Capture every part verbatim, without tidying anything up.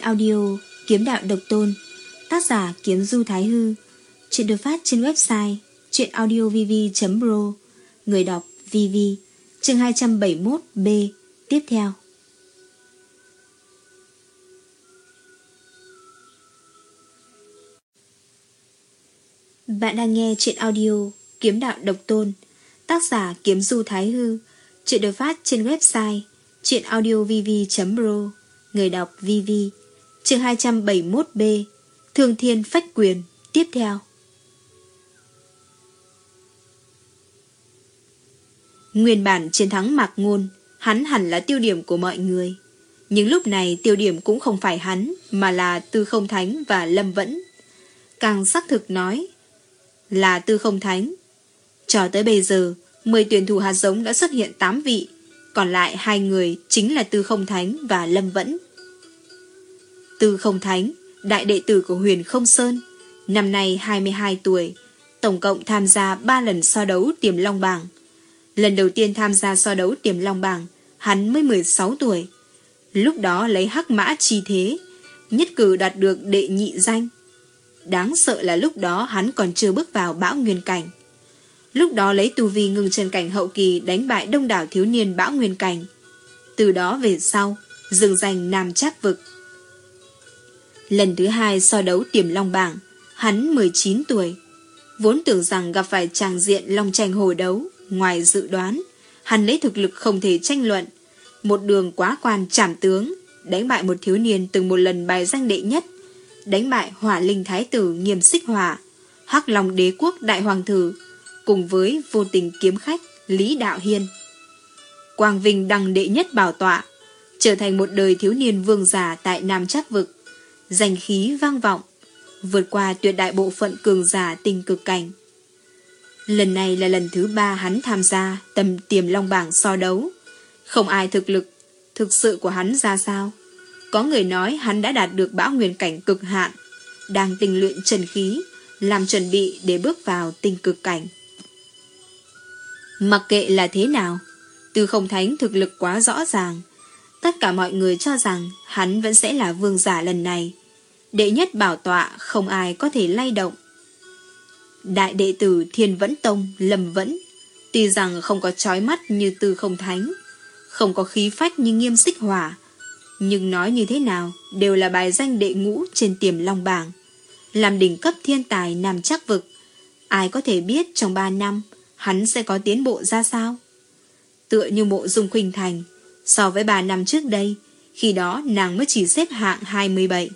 audio Kiếm Đạo Độc Tôn, tác giả Kiếm Du Thái Hư. Chuyện được phát trên website chuyenaudiovv chấm pro. Người đọc vê vê. Chương hai trăm bảy mươi mốt B. Tiếp theo. Bạn đang nghe chuyện audio Kiếm Đạo Độc Tôn, tác giả Kiếm Du Thái Hư. Chuyện được phát trên website chuyenaudiovv chấm pro. Người đọc vê vê. Chương hai trăm bảy mươi mốt B. Thương Thiên Phách Quyền. Tiếp theo. Nguyên bản chiến thắng Mạc Ngôn, hắn hẳn là tiêu điểm của mọi người. Nhưng lúc này tiêu điểm cũng không phải hắn, mà là Tư Không Thánh và Lâm Vẫn. Càng xác thực nói là Tư Không Thánh. Cho tới bây giờ, mười tuyển thủ hạt giống đã xuất hiện tám vị, còn lại hai người chính là Tư Không Thánh và Lâm Vẫn. Tư Không Thánh, đại đệ tử của Huyền Không Sơn, năm nay hai mươi hai tuổi, tổng cộng tham gia ba lần so đấu Tiềm Long Bảng. Lần đầu tiên tham gia so đấu Tiềm Long Bảng, hắn mới mười sáu tuổi. Lúc đó lấy hắc mã chi thế, nhất cử đạt được đệ nhị danh. Đáng sợ là lúc đó hắn còn chưa bước vào Bão Nguyên Cảnh. Lúc đó lấy tu vi ngưng chân cảnh hậu kỳ đánh bại đông đảo thiếu niên Bão Nguyên Cảnh. Từ đó về sau, dừng danh Nam Trác Vực. Lần thứ hai so đấu Tiềm Long Bảng, hắn mười chín tuổi. Vốn tưởng rằng gặp phải tràng diện long tranh hổ đấu, ngoài dự đoán, hắn lấy thực lực không thể tranh luận, một đường quá quan trảm tướng, đánh bại một thiếu niên từng một lần bài danh đệ nhất, đánh bại Hỏa Linh Thái Tử Nghiêm Xích Hỏa, Hắc Long Đế Quốc Đại Hoàng Thử, cùng với Vô Tình Kiếm Khách Lý Đạo Hiên. Quang vinh đăng đệ nhất bảo tọa, trở thành một đời thiếu niên vương giả tại Nam Trác Vực, danh khí vang vọng, vượt qua tuyệt đại bộ phận cường giả tinh cực cảnh. Lần này là lần thứ ba hắn tham gia tầm Tiềm Long Bảng so đấu. Không ai thực lực thực sự của hắn ra sao. Có người nói hắn đã đạt được Bão Nguyên Cảnh cực hạn, đang tinh luyện chân khí, làm chuẩn bị để bước vào tinh cực cảnh. Mặc kệ là thế nào, Tư Không Thánh thực lực quá rõ ràng. Tất cả mọi người cho rằng hắn vẫn sẽ là vương giả lần này. Đệ nhất bảo tọa không ai có thể lay động. Đại đệ tử Thiên Vẫn Tông Lâm Vẫn, tuy rằng không có chói mắt như Tư Không Thánh, không có khí phách như Nghiêm Xích Hỏa, nhưng nói như thế nào đều là bài danh đệ ngũ trên Tiềm Long Bảng, làm đỉnh cấp thiên tài Nam Trác Vực. Ai có thể biết trong ba năm hắn sẽ có tiến bộ ra sao? Tựa như Mộ Dung Khuynh Thành, so với ba năm trước đây, khi đó nàng mới chỉ xếp hạng hai mươi bảy.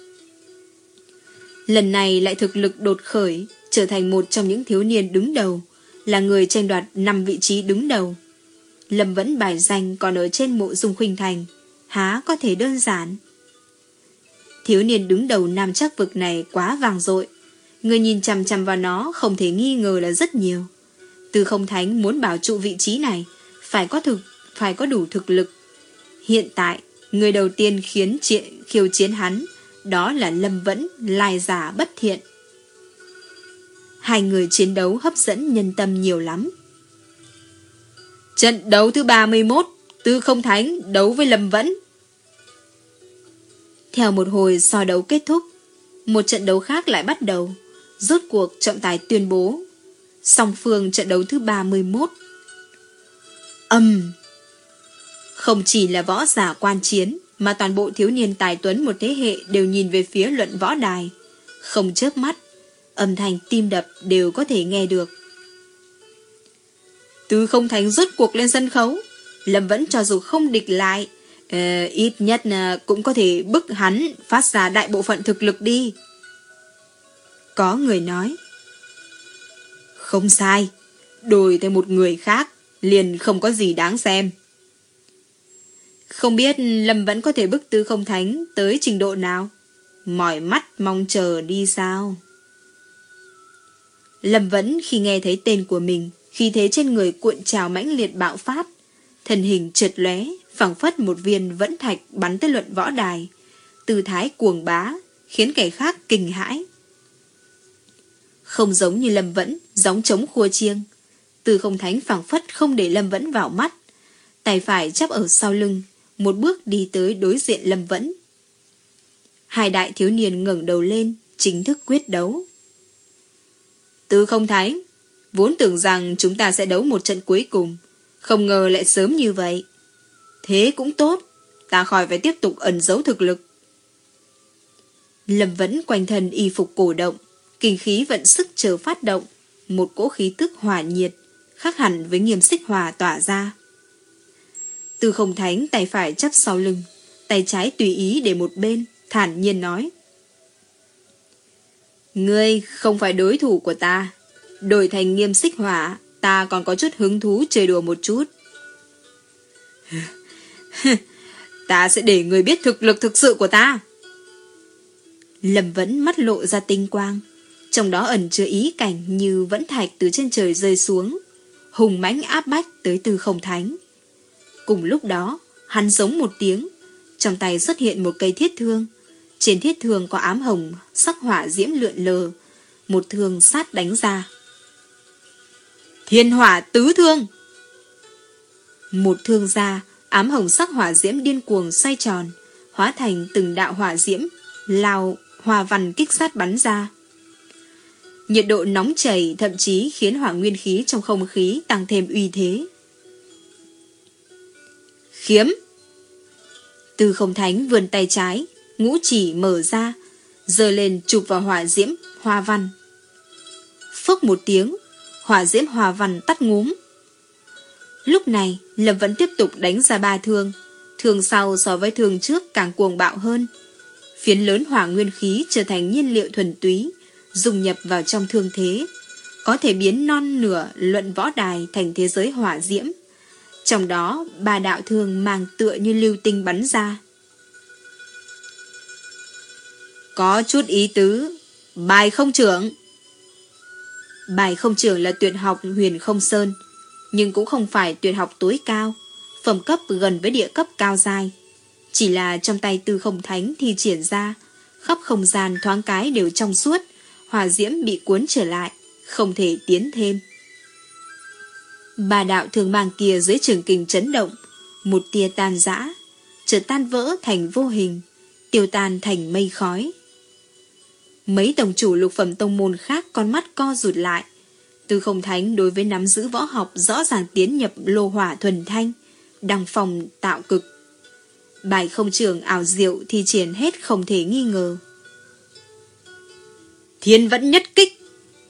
Lần này lại thực lực đột khởi, trở thành một trong những thiếu niên đứng đầu, là người tranh đoạt năm vị trí đứng đầu. Lâm Vẫn bài danh còn ở trên Mộ Dung Khuynh Thành, há có thể đơn giản. Thiếu niên đứng đầu Nam Trác Vực này quá vang dội, người nhìn chằm chằm vào nó không thể nghi ngờ là rất nhiều. Tư Không Thánh muốn bảo trụ vị trí này, phải có thực, phải có đủ thực lực. Hiện tại, người đầu tiên khiến chuyện khiêu chiến hắn, đó là Lâm Vẫn, lai giả bất thiện. Hai người chiến đấu hấp dẫn nhân tâm nhiều lắm. Trận đấu thứ ba mươi mốt, Tư Không Thánh đấu với Lâm Vẫn. Theo một hồi so đấu kết thúc, một trận đấu khác lại bắt đầu. Rốt cuộc trọng tài tuyên bố song phương trận đấu thứ ba mươi mốt. Âm Không chỉ là võ giả quan chiến, mà toàn bộ thiếu niên tài tuấn một thế hệ đều nhìn về phía luận võ đài, không chớp mắt, âm thanh tim đập đều có thể nghe được. Tư Không Thánh rốt cuộc lên sân khấu, Lâm Vẫn cho dù không địch lại, uh, ít nhất uh, cũng có thể bức hắn phát ra đại bộ phận thực lực đi. Có người nói, không sai, đổi thêm một người khác liền không có gì đáng xem. Không biết Lâm Vẫn có thể bức Tư Không Thánh tới trình độ nào, mỏi mắt mong chờ đi sao. Lâm Vẫn khi nghe thấy tên của mình, khí thế trên người cuộn trào mãnh liệt bạo phát, thân hình chợt lóe, phảng phất một viên vẫn thạch bắn tới luận võ đài, tư thái cuồng bá, khiến kẻ khác kinh hãi. Không giống như Lâm Vẫn gióng trống khua chiêng, Tư Không Thánh phảng phất không để Lâm Vẫn vào mắt, tay phải chắp ở sau lưng, một bước đi tới đối diện Lâm Vẫn. Hai đại thiếu niên ngẩng đầu lên, chính thức quyết đấu. Tư Không Thánh, vốn tưởng rằng chúng ta sẽ đấu một trận cuối cùng, không ngờ lại sớm như vậy. Thế cũng tốt, ta khỏi phải tiếp tục ẩn giấu thực lực. Lâm Vẫn quanh thân y phục cổ động, kinh khí vận sức chờ phát động, một cỗ khí tức hỏa nhiệt, khác hẳn với Nghiêm Xích Hỏa tỏa ra. Tư Không Thánh tay phải chắp sau lưng, tay trái tùy ý để một bên, thản nhiên nói. Ngươi không phải đối thủ của ta, đổi thành Nghiêm Xích Hỏa, ta còn có chút hứng thú chơi đùa một chút. Ta sẽ để ngươi biết thực lực thực sự của ta. Lâm Vẫn mắt lộ ra tinh quang, trong đó ẩn chứa ý cảnh như vẫn thạch từ trên trời rơi xuống, hùng mãnh áp bách tới Tư Không Thánh. Cùng lúc đó, hắn giống một tiếng, trong tay xuất hiện một cây thiết thương. Trên thiết thương có ám hồng, sắc hỏa diễm lượn lờ, một thương sát đánh ra. Thiên hỏa tứ thương! Một thương ra, ám hồng sắc hỏa diễm điên cuồng xoay tròn, hóa thành từng đạo hỏa diễm, lao, hòa văn kích sát bắn ra. Nhiệt độ nóng chảy thậm chí khiến hỏa nguyên khí trong không khí tăng thêm uy thế. Khiếm! Tư Không Thánh vươn tay trái, ngũ chỉ mở ra, giơ lên chụp vào hỏa diễm hoa văn. Phốc một tiếng, hỏa diễm hoa văn tắt ngúm. Lúc này, Lâm Vẫn tiếp tục đánh ra ba thương, thương sau so với thương trước càng cuồng bạo hơn. Phiến lớn hỏa nguyên khí trở thành nhiên liệu thuần túy, dung nhập vào trong thương thế, có thể biến non nửa luận võ đài thành thế giới hỏa diễm. Trong đó, ba đạo thương mang tựa như lưu tinh bắn ra. Có chút ý tứ, bài không trưởng. Bài không trưởng là tuyệt học Huyền Không Sơn, nhưng cũng không phải tuyệt học tối cao, phẩm cấp gần với địa cấp cao giai. Chỉ là trong tay Tư Không Thánh thi triển ra, khắp không gian thoáng cái đều trong suốt, hỏa diễm bị cuốn trở lại, không thể tiến thêm. Ba đạo thường mang kia dưới trường kình chấn động, một tia tan rã, chợt tan vỡ thành vô hình, tiêu tan thành mây khói. Mấy tổng chủ lục phẩm tông môn khác con mắt co rụt lại. Tư Không Thánh đối với nắm giữ võ học rõ ràng tiến nhập lô hỏa thuần thanh, đăng phong tạo cực. Bài không trưởng ảo diệu thi triển hết không thể nghi ngờ. Thiên Vẫn nhất kích!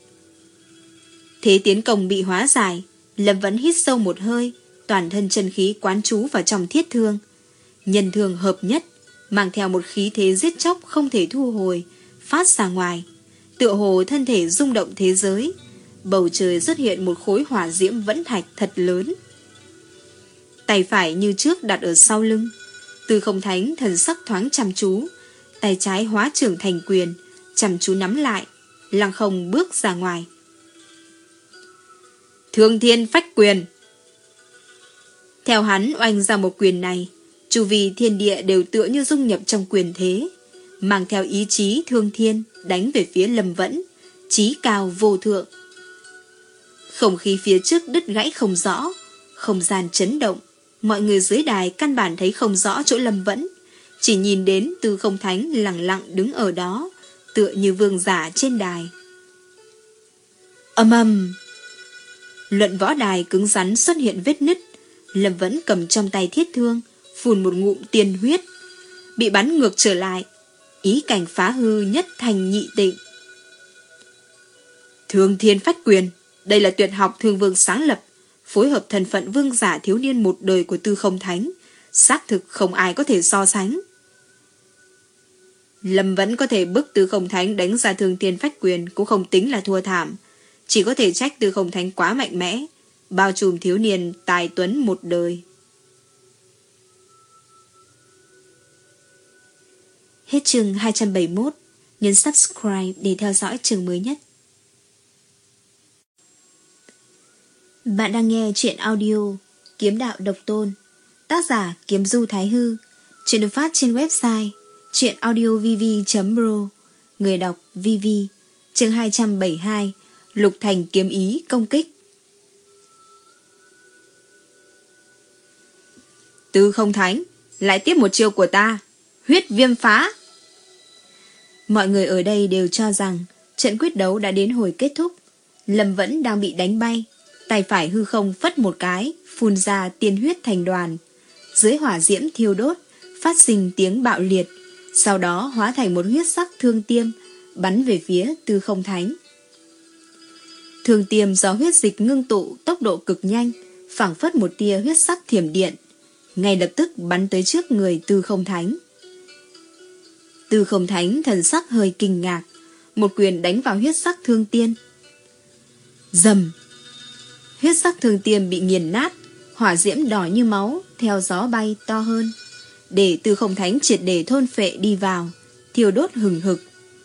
Thế tiến công bị hóa giải, Lâm Vẫn hít sâu một hơi, toàn thân chân khí quán trú vào trong thiết thương. Nhân thương hợp nhất, mang theo một khí thế giết chóc không thể thu hồi, phát ra ngoài, tựa hồ thân thể rung động thế giới. Bầu trời xuất hiện một khối hỏa diễm vẫn thạch thật lớn. Tay phải như trước đặt ở sau lưng, Tư Không Thánh thần sắc thoáng chăm chú, tay trái hóa trưởng thành quyền, chăm chú nắm lại, lăng không bước ra ngoài. Thương Thiên Phách Quyền! Theo hắn oanh ra một quyền này, chu vi thiên địa đều tựa như dung nhập trong quyền thế, mang theo ý chí thương thiên đánh về phía Lâm Vẫn, chí cao vô thượng. Không khí phía trước đứt gãy không rõ, không gian chấn động, mọi người dưới đài căn bản thấy không rõ chỗ Lâm Vẫn, chỉ nhìn đến Tư Không Thánh lặng lặng đứng ở đó, tựa như vương giả trên đài. Ầm ầm! Luận võ đài cứng rắn xuất hiện vết nứt, Lâm Vẫn cầm trong tay thiết thương, phun một ngụm tiên huyết, bị bắn ngược trở lại, ý cảnh phá hư nhất thành nhị tịnh. Thương Thiên Phách Quyền, đây là tuyệt học Thương Vương sáng lập, phối hợp thân phận vương giả thiếu niên một đời của Tư Không Thánh, xác thực không ai có thể so sánh. Lâm Vẫn có thể bức Tư Không Thánh đánh ra Thương Thiên Phách Quyền cũng không tính là thua thảm, chỉ có thể trách Tư Không Thánh quá mạnh mẽ, bao trùm thiếu niên tài tuấn một đời. Hết chương hai trăm bảy mươi mốt, nhấn subscribe để theo dõi chương mới nhất. Bạn đang nghe truyện audio Kiếm Đạo Độc Tôn, tác giả Kiếm Du Thái Hư, truyện được phát trên website truyệnaudiovv chấm pro, người đọc vê vê. Chương hai trăm bảy mươi hai, Lục Thành kiếm ý công kích. Tư Không Thánh, lại tiếp một chiêu của ta, huyết viêm phá. Mọi người ở đây đều cho rằng trận quyết đấu đã đến hồi kết thúc. Lâm Vẫn đang bị đánh bay, tay phải hư không phất một cái, phun ra tiên huyết thành đoàn. Dưới hỏa diễm thiêu đốt, phát sinh tiếng bạo liệt, sau đó hóa thành một huyết sắc thương tiêm, bắn về phía Tư Không Thánh. Thương tiêm do huyết dịch ngưng tụ tốc độ cực nhanh, phảng phất một tia huyết sắc thiểm điện, ngay lập tức bắn tới trước người Tư Không Thánh. Tư Không Thánh thần sắc hơi kinh ngạc, một quyền đánh vào huyết sắc thương tiên. Rầm! Huyết sắc thương tiêm bị nghiền nát, hỏa diễm đỏ như máu theo gió bay to hơn, để Tư Không Thánh triệt để thôn phệ đi vào, thiêu đốt hừng hực.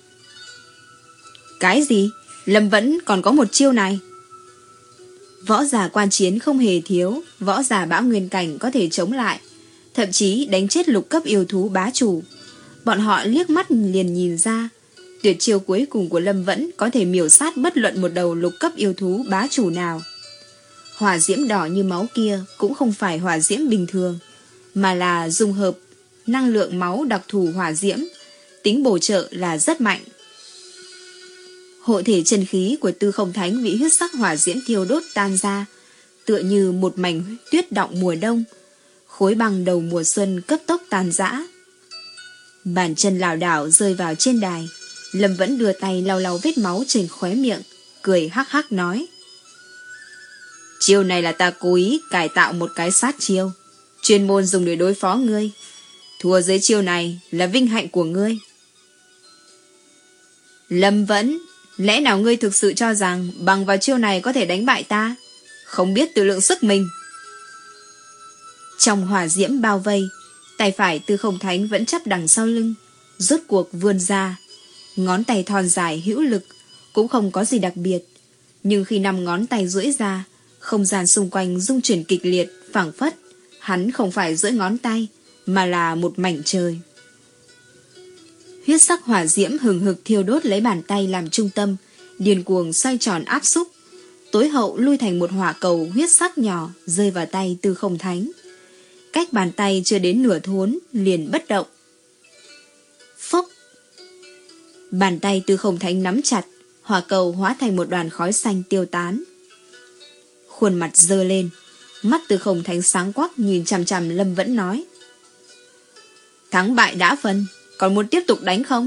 Cái gì? Lâm Vẫn còn có một chiêu này. Võ giả quan chiến không hề thiếu, võ giả bão nguyên cảnh có thể chống lại, thậm chí đánh chết lục cấp yêu thú bá chủ. Bọn họ liếc mắt liền nhìn ra, tuyệt chiêu cuối cùng của Lâm Vẫn có thể miểu sát bất luận một đầu lục cấp yêu thú bá chủ nào. Hỏa diễm đỏ như máu kia cũng không phải hỏa diễm bình thường, mà là dung hợp năng lượng máu đặc thù hỏa diễm, tính bổ trợ là rất mạnh. Hộ thể chân khí của Tư Không Thánh bị huyết sắc hỏa diễm thiêu đốt tan ra, tựa như một mảnh tuyết đọng mùa đông, khối băng đầu mùa xuân cấp tốc tan rã. Bàn chân lảo đảo rơi vào trên đài, Lâm Vẫn đưa tay lau lau vết máu trên khóe miệng, cười hắc hắc nói: Chiêu này là ta cố ý cải tạo một cái sát chiêu, chuyên môn dùng để đối phó ngươi. Thua dưới chiêu này là vinh hạnh của ngươi. Lâm Vẫn, lẽ nào ngươi thực sự cho rằng bằng vào chiêu này có thể đánh bại ta? Không biết tự lượng sức mình. Trong hỏa diễm bao vây, tay phải Tư Không Thánh vẫn chắp đằng sau lưng, rốt cuộc vươn ra. Ngón tay thon dài hữu lực, cũng không có gì đặc biệt. Nhưng khi năm ngón tay duỗi ra, không gian xung quanh rung chuyển kịch liệt, phảng phất hắn không phải duỗi ngón tay, mà là một mảnh trời. Huyết sắc hỏa diễm hừng hực thiêu đốt lấy bàn tay làm trung tâm, điên cuồng xoay tròn áp xúc, tối hậu lui thành một hỏa cầu huyết sắc nhỏ rơi vào tay Tư Không Thánh. Cách bàn tay chưa đến nửa thốn liền bất động. Phốc! Bàn tay Tư Không Thánh nắm chặt, hỏa cầu hóa thành một đoàn khói xanh tiêu tán. Khuôn mặt dơ lên, mắt Tư Không Thánh sáng quắc nhìn chằm chằm Lâm Vẫn nói: Thắng bại đã phân, còn muốn tiếp tục đánh không?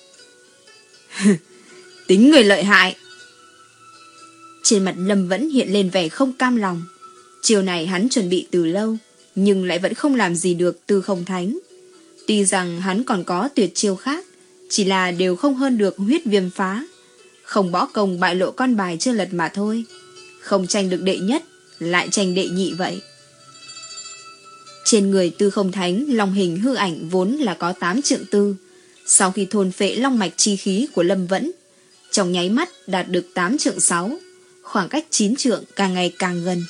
Tính người lợi hại. Trên mặt Lâm Vẫn hiện lên vẻ không cam lòng. Chiều này hắn chuẩn bị từ lâu, nhưng lại vẫn không làm gì được Tư Không Thánh. Tuy rằng hắn còn có tuyệt chiêu khác, chỉ là đều không hơn được huyết viêm phá. Không bỏ công bại lộ con bài chưa lật mà thôi. Không tranh được đệ nhất, lại tranh đệ nhị vậy. Trên người Tư Không Thánh, long hình hư ảnh vốn là có tám trượng tư. Sau khi thôn phệ long mạch chi khí của Lâm Vẫn, trong nháy mắt đạt được tám trượng sáu, khoảng cách chín trượng càng ngày càng gần.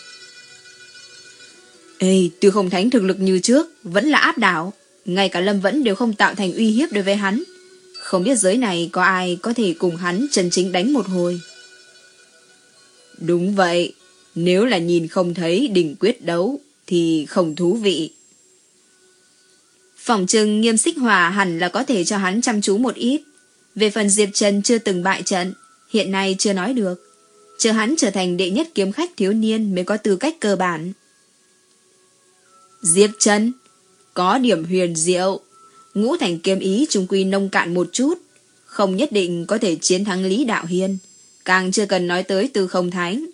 Ê, Tư Không Thánh thực lực như trước vẫn là áp đảo, ngay cả Lâm Vẫn đều không tạo thành uy hiếp đối với hắn. Không biết giới này có ai có thể cùng hắn chân chính đánh một hồi. Đúng vậy, nếu là nhìn không thấy đỉnh quyết đấu thì không thú vị. Phỏng chừng Nghiêm Xích Hỏa hẳn là có thể cho hắn chăm chú một ít. Về phần Diệp Trần chưa từng bại trận, hiện nay chưa nói được. Chờ hắn trở thành đệ nhất kiếm khách thiếu niên mới có tư cách cơ bản. Diệp Trần có điểm huyền diệu, ngũ thành kiếm ý trung quy nông cạn một chút, không nhất định có thể chiến thắng Lý Đạo Hiên, càng chưa cần nói tới Tư Không Thánh.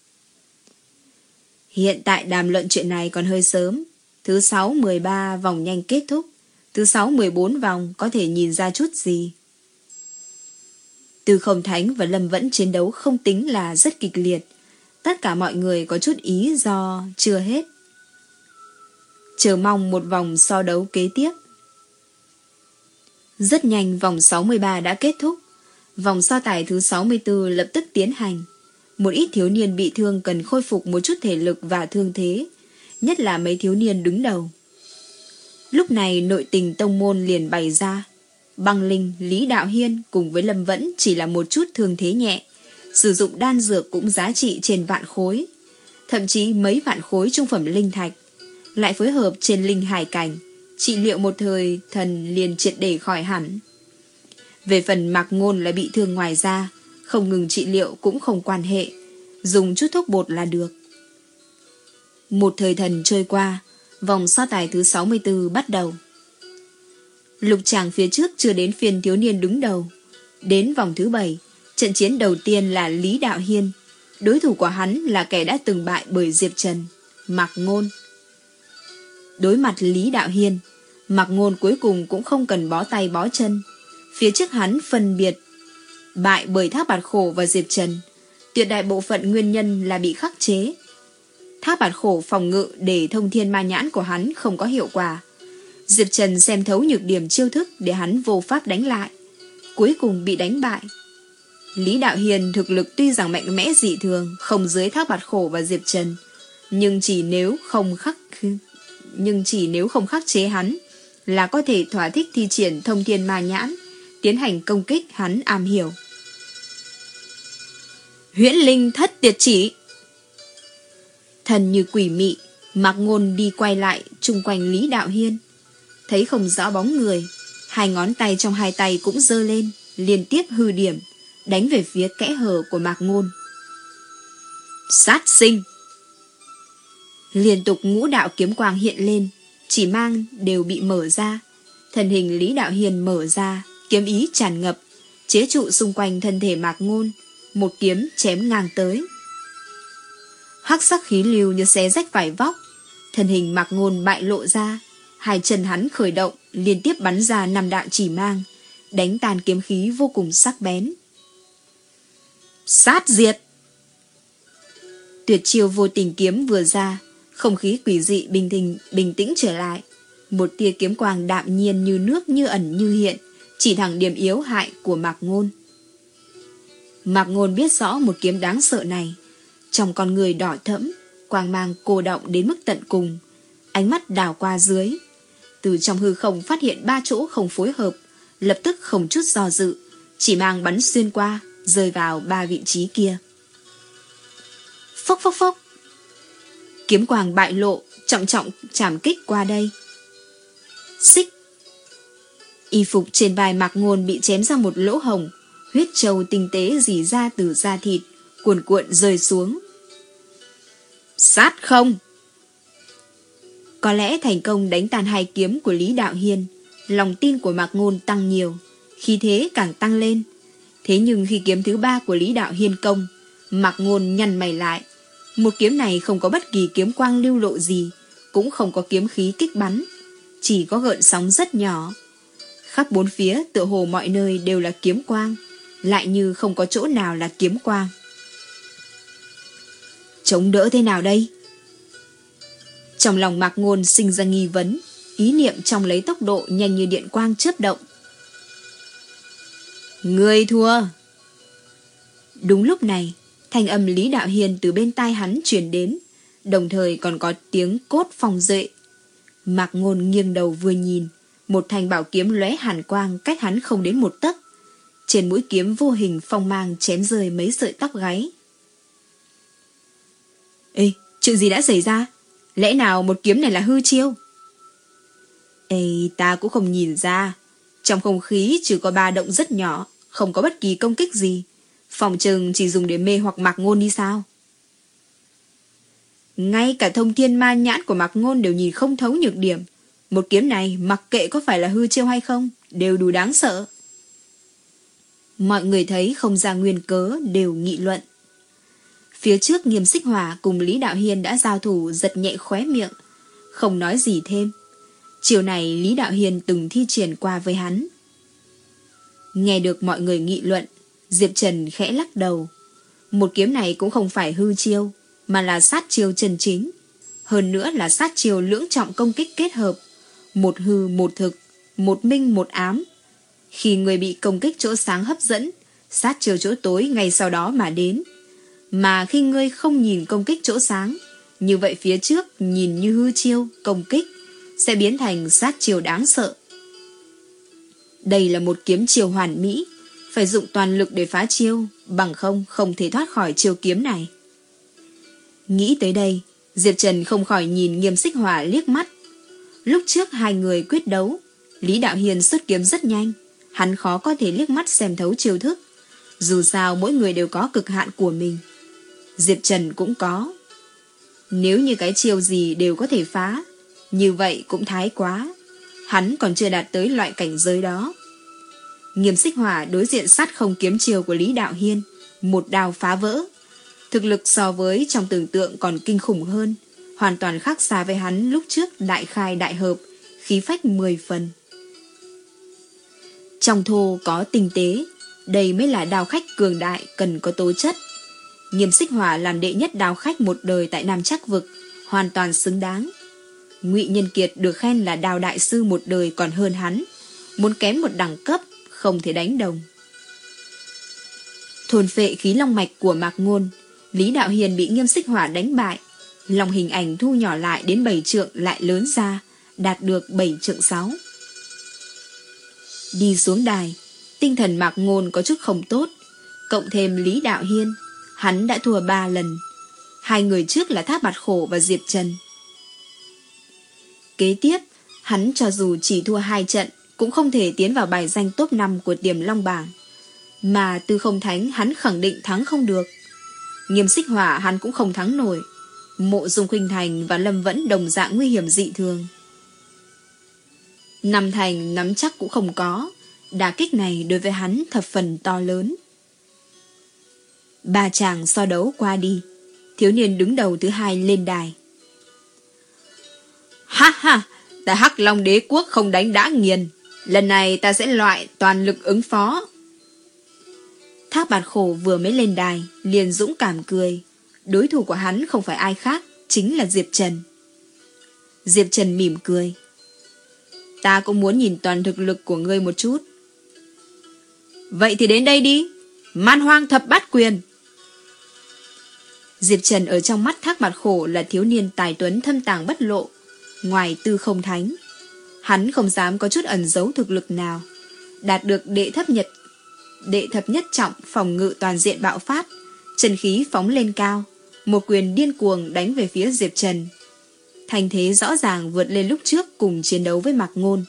Hiện tại đàm luận chuyện này còn hơi sớm. Thứ sáu mười ba vòng nhanh kết thúc, thứ sáu mười bốn vòng có thể nhìn ra chút gì. Tư Không Thánh và Lâm Vẫn chiến đấu không tính là rất kịch liệt. Tất cả mọi người có chút ý do chưa hết, chờ mong một vòng so đấu kế tiếp. Rất nhanh vòng sáu mươi ba đã kết thúc. Vòng so tài thứ sáu mươi tư lập tức tiến hành. Một ít thiếu niên bị thương cần khôi phục một chút thể lực và thương thế, nhất là mấy thiếu niên đứng đầu. Lúc này nội tình tông môn liền bày ra. Băng Linh, Lý Đạo Hiên cùng với Lâm Vẫn chỉ là một chút thương thế nhẹ, sử dụng đan dược cũng giá trị trên vạn khối, thậm chí mấy vạn khối trung phẩm linh thạch, lại phối hợp trên linh hải cảnh, trị liệu một thời thần liền triệt để khỏi hẳn. Về phần Mạc Ngôn là bị thương ngoài da, không ngừng trị liệu cũng không quan hệ, dùng chút thuốc bột là được. Một thời thần trôi qua, vòng so tài thứ sáu mươi tư bắt đầu. Lục tràng phía trước chưa đến phiên thiếu niên đứng đầu. Đến vòng thứ bảy, trận chiến đầu tiên là Lý Đạo Hiên. Đối thủ của hắn là kẻ đã từng bại bởi Diệp Trần, Mạc Ngôn. Đối mặt Lý Đạo Hiên, Mạc Ngôn cuối cùng cũng không cần bó tay bó chân. Phía trước hắn phân biệt bại bởi Thác Bạt Khổ và Diệp Trần. Tuyệt đại bộ phận nguyên nhân là bị khắc chế. Thác Bạt Khổ phòng ngự để thông thiên ma nhãn của hắn không có hiệu quả. Diệp Trần xem thấu nhược điểm chiêu thức để hắn vô pháp đánh lại, cuối cùng bị đánh bại. Lý Đạo Hiên thực lực tuy rằng mạnh mẽ dị thường, không dưới Thác Bạt Khổ và Diệp Trần, nhưng chỉ nếu không khắc nhưng chỉ nếu không khắc chế hắn là có thể thỏa thích thi triển thông thiên ma nhãn, tiến hành công kích hắn am hiểu. Huyễn Linh Thất Tiệt Chỉ. Thần như quỷ mị, Mạc Ngôn đi quay lại chung quanh Lý Đạo Hiên, thấy không rõ bóng người, hai ngón tay trong hai tay cũng giơ lên, liên tiếp hư điểm, đánh về phía kẽ hở của Mạc Ngôn. Sát sinh. Liên tục ngũ đạo kiếm quang hiện lên, chỉ mang đều bị mở ra. Thân hình Lý Đạo Hiên mở ra, kiếm ý tràn ngập, chế trụ xung quanh thân thể Mạc Ngôn, một kiếm chém ngang tới. Hắc sắc khí lưu như xé rách vải vóc, thân hình Mạc Ngôn bại lộ ra, hai chân hắn khởi động, liên tiếp bắn ra năm đạo chỉ mang, đánh tàn kiếm khí vô cùng sắc bén. Sát diệt. Tuyệt chiêu vô tình kiếm vừa ra, không khí quỷ dị bình tĩnh bình tĩnh trở lại. Một tia kiếm quang đạm nhiên như nước, như ẩn như hiện, chỉ thẳng điểm yếu hại của Mạc Ngôn. Mạc Ngôn biết rõ một kiếm đáng sợ này, trong con người đỏ thẫm, quang mang cô động đến mức tận cùng, ánh mắt đảo qua dưới, từ trong hư không phát hiện ba chỗ không phối hợp, lập tức không chút do dự, chỉ mang bắn xuyên qua, rơi vào ba vị trí kia. Phốc phốc phốc. Kiếm quang bại lộ, trọng trọng chảm kích qua đây. Xích. Y phục trên vai Mạc Ngôn bị chém ra một lỗ hồng, huyết trâu tinh tế rỉ ra từ da thịt, cuồn cuộn rơi xuống. Sát không. Có lẽ thành công đánh tàn hai kiếm của Lý Đạo Hiên, lòng tin của Mạc Ngôn tăng nhiều, khí thế càng tăng lên. Thế nhưng khi kiếm thứ ba của Lý Đạo Hiên công, Mạc Ngôn nhăn mày lại. Một kiếm này không có bất kỳ kiếm quang lưu lộ gì, cũng không có kiếm khí kích bắn, chỉ có gợn sóng rất nhỏ. Khắp bốn phía tựa hồ mọi nơi đều là kiếm quang, lại như không có chỗ nào là kiếm quang. Chống đỡ thế nào đây? Trong lòng Mạc Ngôn sinh ra nghi vấn, ý niệm trong lấy tốc độ nhanh như điện quang chớp động. Ngươi thua. Đúng lúc này, thanh âm Lý Đạo Hiên từ bên tai hắn truyền đến, đồng thời còn có tiếng cốt phong duệ. Mạc Ngôn nghiêng đầu vừa nhìn, một thanh bảo kiếm lóe hàn quang cách hắn không đến một tấc. Trên mũi kiếm vô hình phong mang chém rơi mấy sợi tóc gáy. Ê, chuyện gì đã xảy ra? Lẽ nào một kiếm này là hư chiêu? Ê, ta cũng không nhìn ra. Trong không khí chỉ có ba động rất nhỏ, không có bất kỳ công kích gì. Phòng chừng chỉ dùng để mê hoặc Mạc Ngôn đi sao? Ngay cả thông thiên ma nhãn của Mạc Ngôn đều nhìn không thấu nhược điểm. Một kiếm này mặc kệ có phải là hư chiêu hay không, đều đủ đáng sợ. Mọi người thấy không ra nguyên cớ đều nghị luận. Phía trước Nghiêm Xích Hỏa cùng Lý Đạo Hiên đã giao thủ, giật nhẹ khóe miệng, không nói gì thêm. Chiều này Lý Đạo Hiên từng thi triển qua với hắn. Nghe được mọi người nghị luận, Diệp Trần khẽ lắc đầu. Một kiếm này cũng không phải hư chiêu, mà là sát chiêu chân chính. Hơn nữa là sát chiêu lưỡng trọng công kích kết hợp, một hư một thực, một minh một ám. Khi người bị công kích chỗ sáng hấp dẫn, sát chiêu chỗ tối ngay sau đó mà đến. Mà khi ngươi không nhìn công kích chỗ sáng, như vậy phía trước nhìn như hư chiêu, công kích sẽ biến thành sát chiêu đáng sợ. Đây là một kiếm chiêu hoàn mỹ, phải dụng toàn lực để phá chiêu, bằng không không thể thoát khỏi chiêu kiếm này. Nghĩ tới đây, Diệp Trần không khỏi nhìn Nghiêm Xích Hỏa liếc mắt. Lúc trước hai người quyết đấu, Lý Đạo Hiên xuất kiếm rất nhanh, hắn khó có thể liếc mắt xem thấu chiêu thức. Dù sao mỗi người đều có cực hạn của mình. Diệp Trần cũng có. Nếu như cái chiêu gì đều có thể phá, như vậy cũng thái quá. Hắn còn chưa đạt tới loại cảnh giới đó. Nghiêm Xích Hỏa đối diện sát không kiếm chiêu của Lý Đạo Hiên, một đao phá vỡ. Thực lực so với trong tưởng tượng còn kinh khủng hơn, hoàn toàn khác xa với hắn lúc trước đại khai đại hợp, khí phách mười phần. Trong thô có tinh tế, đây mới là đao khách cường đại cần có tố chất. Nghiêm Xích Hỏa làm đệ nhất đao khách một đời tại Nam Trắc Vực, hoàn toàn xứng đáng. Ngụy Nhân Kiệt được khen là đao đại sư một đời còn hơn hắn, muốn kém một đẳng cấp không thể đánh đồng. Thôn phệ khí long mạch của Mạc Ngôn, Lý Đạo Hiền bị Nghiêm Xích Hỏa đánh bại, lòng hình ảnh thu nhỏ lại đến bảy trượng lại lớn ra, đạt được bảy trượng sáu. Đi xuống đài, tinh thần Mạc Ngôn có chút không tốt, cộng thêm Lý Đạo Hiên, hắn đã thua ba lần. Hai người trước là Thác Bạt Khổ và Diệp Trần. Kế tiếp, hắn cho dù chỉ thua hai trận cũng không thể tiến vào bài danh top năm của Tiềm Long bảng. Mà Tư Không Thánh hắn khẳng định thắng không được. Nghiêm Xích Hỏa hắn cũng không thắng nổi. Mộ Dung Khuynh Thành và Lâm Vẫn đồng dạng nguy hiểm dị thường. Năm thành nắm chắc cũng không có. Đả kích này đối với hắn thập phần to lớn. Ba chàng so đấu qua đi, thiếu niên đứng đầu thứ hai lên đài. Ha ha, ta Hắc Long Đế Quốc không đánh đã nghiền. Lần này ta sẽ loại toàn lực ứng phó. Thác Bạt Khổ vừa mới lên đài liền dũng cảm cười. Đối thủ của hắn không phải ai khác, chính là Diệp Trần. Diệp Trần mỉm cười. Ta cũng muốn nhìn toàn thực lực của ngươi một chút. Vậy thì đến đây đi. Man Hoang Thập Bát Quyền. Diệp Trần ở trong mắt Thác Bạt Khổ là thiếu niên tài tuấn thâm tàng bất lộ. Ngoài Tư Không Thánh, hắn không dám có chút ẩn giấu thực lực nào. Đạt được đệ thấp nhật Đệ thập nhất trọng phòng ngự toàn diện bạo phát, chân khí phóng lên cao, một quyền điên cuồng đánh về phía Diệp Trần. Thành thế rõ ràng vượt lên lúc trước cùng chiến đấu với Mạc Ngôn.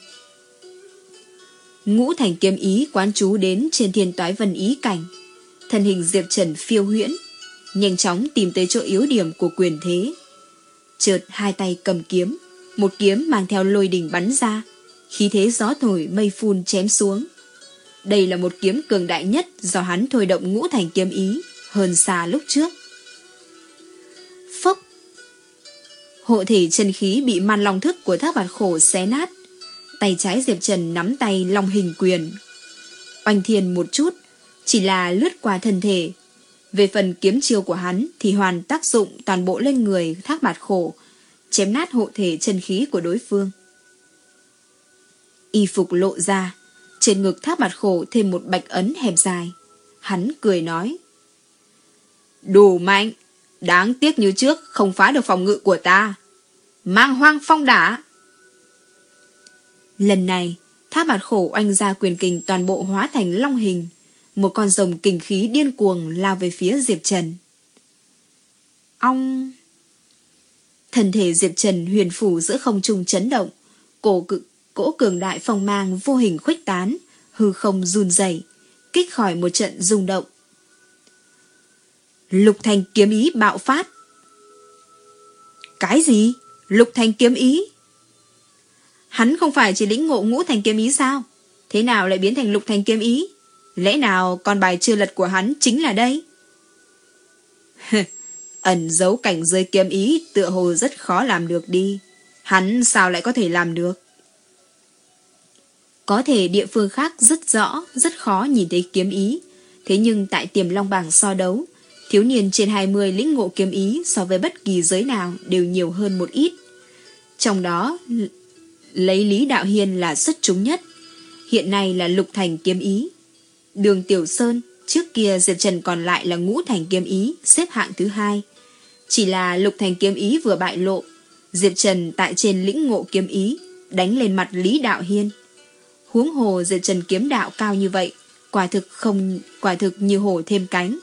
Ngũ thành kiếm ý quán chú đến trên thiên toái vân ý cảnh. Thân hình Diệp Trần phiêu huyễn, nhanh chóng tìm tới chỗ yếu điểm của quyền thế. Chợt hai tay cầm kiếm, một kiếm mang theo lôi đình bắn ra, khí thế gió thổi mây phun chém xuống. Đây là một kiếm cường đại nhất do hắn thôi động ngũ thành kiếm ý, hơn xa lúc trước. Phốc! Hộ thể chân khí bị man long thức của Thác Bạt Khổ xé nát. Tay trái Diệp Trần nắm tay long hình quyền. Oanh thiên một chút, chỉ là lướt qua thân thể. Về phần kiếm chiêu của hắn thì hoàn tác dụng toàn bộ lên người Thác Bạt Khổ, chém nát hộ thể chân khí của đối phương. Y phục lộ ra, trên ngực Thác Bạt Khổ thêm một bạch ấn hẹp dài. Hắn cười nói: Đủ mạnh, đáng tiếc như trước không phá được phòng ngự của ta. Mang Hoang Phong Đả. Lần này, Thác Bạt Khổ oanh ra quyền kình toàn bộ hóa thành long hình, một con rồng kình khí điên cuồng lao về phía Diệp Trần. Ong! Thân thể Diệp Trần huyền phủ giữa không trung chấn động, cổ cực cỗ cường đại phong mang vô hình khuếch tán, hư không run rẩy, kích khỏi một trận rung động. Lục thành kiếm ý bạo phát. Cái gì? Lục thành kiếm ý? Hắn không phải chỉ lĩnh ngộ ngũ thành kiếm ý sao? Thế nào lại biến thành lục thành kiếm ý? Lẽ nào con bài chưa lật của hắn chính là đây? Ẩn giấu cảnh giới kiếm ý tựa hồ rất khó làm được đi. Hắn sao lại có thể làm được? Có thể địa phương khác rất rõ, rất khó nhìn thấy kiếm ý. Thế nhưng tại Tiềm Long bảng so đấu, thiếu niên trên hai mươi lĩnh ngộ kiếm ý so với bất kỳ giới nào đều nhiều hơn một ít. Trong đó, lấy Lý Đạo Hiên là xuất chúng nhất. Hiện nay là lục thành kiếm ý. Đường Tiểu Sơn, trước kia Diệp Trần còn lại là ngũ thành kiếm ý, xếp hạng thứ hai. Chỉ là lục thành kiếm ý vừa bại lộ, Diệp Trần tại trên lĩnh ngộ kiếm ý, đánh lên mặt Lý Đạo Hiên. Huống hồ Diệp Trần kiếm đạo cao như vậy, quả thực không, quả thực như hổ thêm cánh.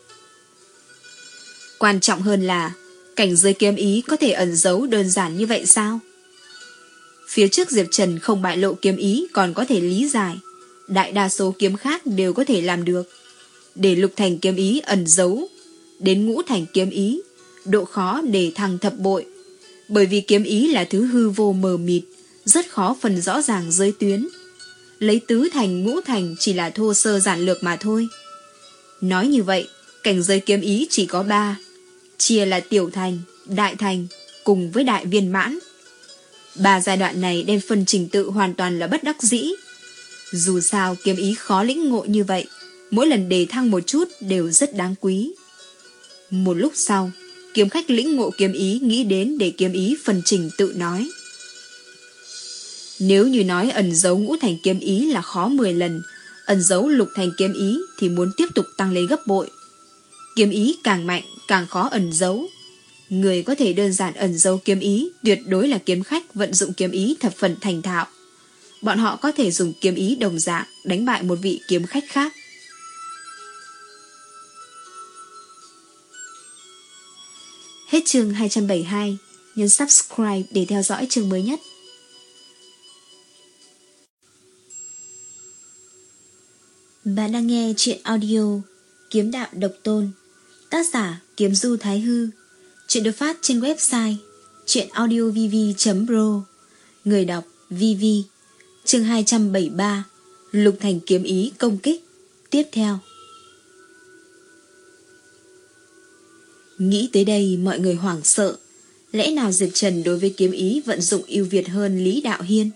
Quan trọng hơn là, cảnh giới kiếm ý có thể ẩn giấu đơn giản như vậy sao? Phía trước Diệp Trần không bại lộ kiếm ý còn có thể lý giải. đại đa số kiếm khác đều có thể làm được. Để lục thành kiếm ý ẩn giấu đến ngũ thành kiếm ý, độ khó để thăng thập bội. Bởi vì kiếm ý là thứ hư vô mờ mịt, rất khó phân rõ ràng giới tuyến. Lấy tứ thành ngũ thành chỉ là thô sơ giản lược mà thôi. Nói như vậy, cảnh giới kiếm ý chỉ có ba, chia là tiểu thành, đại thành cùng với đại viên mãn. Ba giai đoạn này đem phân trình tự hoàn toàn là bất đắc dĩ. Dù sao kiếm ý khó lĩnh ngộ như vậy, mỗi lần đề thăng một chút đều rất đáng quý. Một lúc sau, kiếm khách lĩnh ngộ kiếm ý nghĩ đến để kiếm ý phân trình tự nói. Nếu như nói ẩn giấu ngũ thành kiếm ý là khó mười lần, ẩn giấu lục thành kiếm ý thì muốn tiếp tục tăng lên gấp bội. Kiếm ý càng mạnh càng khó ẩn giấu. Người có thể đơn giản ẩn giấu kiếm ý tuyệt đối là kiếm khách vận dụng kiếm ý thập phần thành thạo. Bọn họ có thể dùng kiếm ý đồng dạng đánh bại một vị kiếm khách khác. Hết chương hai trăm bảy mươi hai, nhấn subscribe để theo dõi chương mới nhất. Bạn đang nghe truyện audio Kiếm Đạo Độc Tôn, tác giả Kiếm Du Thái Hư. Truyện được phát trên website truyệnaudiovv chấm pro. Người đọc vê vê. Chương hai trăm bảy mươi ba, lục thành kiếm ý công kích. Tiếp theo. Nghĩ tới đây mọi người hoảng sợ. Lẽ nào Diệp Trần đối với kiếm ý vận dụng ưu việt hơn Lý Đạo Hiên?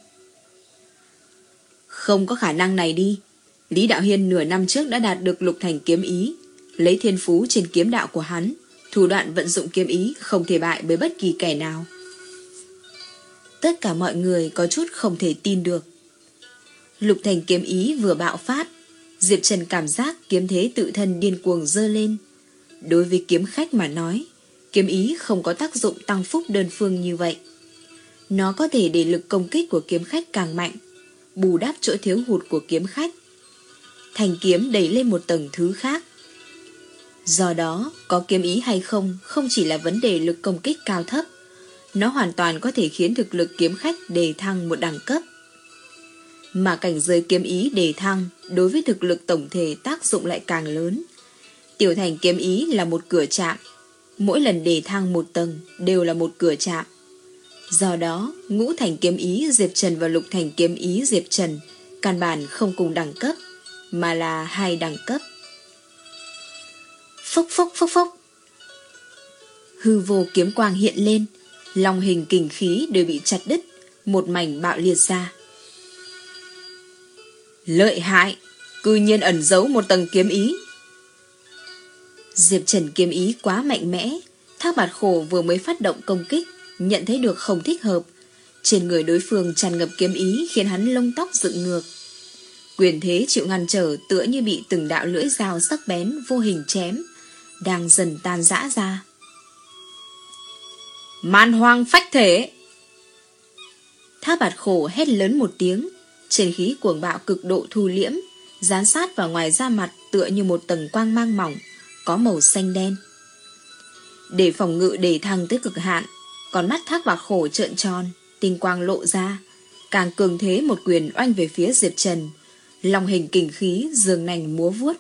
Không có khả năng này đi. Lý Đạo Hiên nửa năm trước đã đạt được lục thành kiếm ý. Lấy thiên phú trên kiếm đạo của hắn, thủ đoạn vận dụng kiếm ý không thể bại bởi bất kỳ kẻ nào. Tất cả mọi người có chút không thể tin được. Lục thành kiếm ý vừa bạo phát, Diệp Trần cảm giác kiếm thế tự thân điên cuồng dơ lên. Đối với kiếm khách mà nói, kiếm ý không có tác dụng tăng phúc đơn phương như vậy. Nó có thể để lực công kích của kiếm khách càng mạnh, bù đắp chỗ thiếu hụt của kiếm khách. Thành kiếm đẩy lên một tầng thứ khác. Do đó, có kiếm ý hay không không chỉ là vấn đề lực công kích cao thấp, nó hoàn toàn có thể khiến thực lực kiếm khách đề thăng một đẳng cấp. Mà cảnh giới kiếm ý đề thăng đối với thực lực tổng thể tác dụng lại càng lớn. Tiểu thành kiếm ý là một cửa chạm, mỗi lần đề thăng một tầng đều là một cửa chạm. Do đó, ngũ thành kiếm ý Diệp Trần và lục thành kiếm ý Diệp Trần căn bản không cùng đẳng cấp, mà là hai đẳng cấp. Phốc phốc phốc phốc. Hư vô kiếm quang hiện lên, long hình kình khí đều bị chặt đứt, một mảnh bạo liệt ra. Lợi hại, cư nhiên ẩn giấu một tầng kiếm ý. Diệp Trần kiếm ý quá mạnh mẽ, Thác Bạt Khổ vừa mới phát động công kích, nhận thấy được không thích hợp. Trên người đối phương tràn ngập kiếm ý khiến hắn lông tóc dựng ngược. Quyền thế chịu ngăn trở tựa như bị từng đạo lưỡi dao sắc bén vô hình chém, đang dần tan rã ra. Man hoang phách thể! Thác Bạt Khổ hét lớn một tiếng, trên khí cuồng bạo cực độ thu liễm, dán sát vào ngoài da mặt tựa như một tầng quang mang mỏng, có màu xanh đen. Để phòng ngự đề thăng tới cực hạn, con mắt Thác Bạt Khổ trợn tròn, tinh quang lộ ra, càng cường thế một quyền oanh về phía Diệp Trần, long hình kình khí giương nành múa vuốt.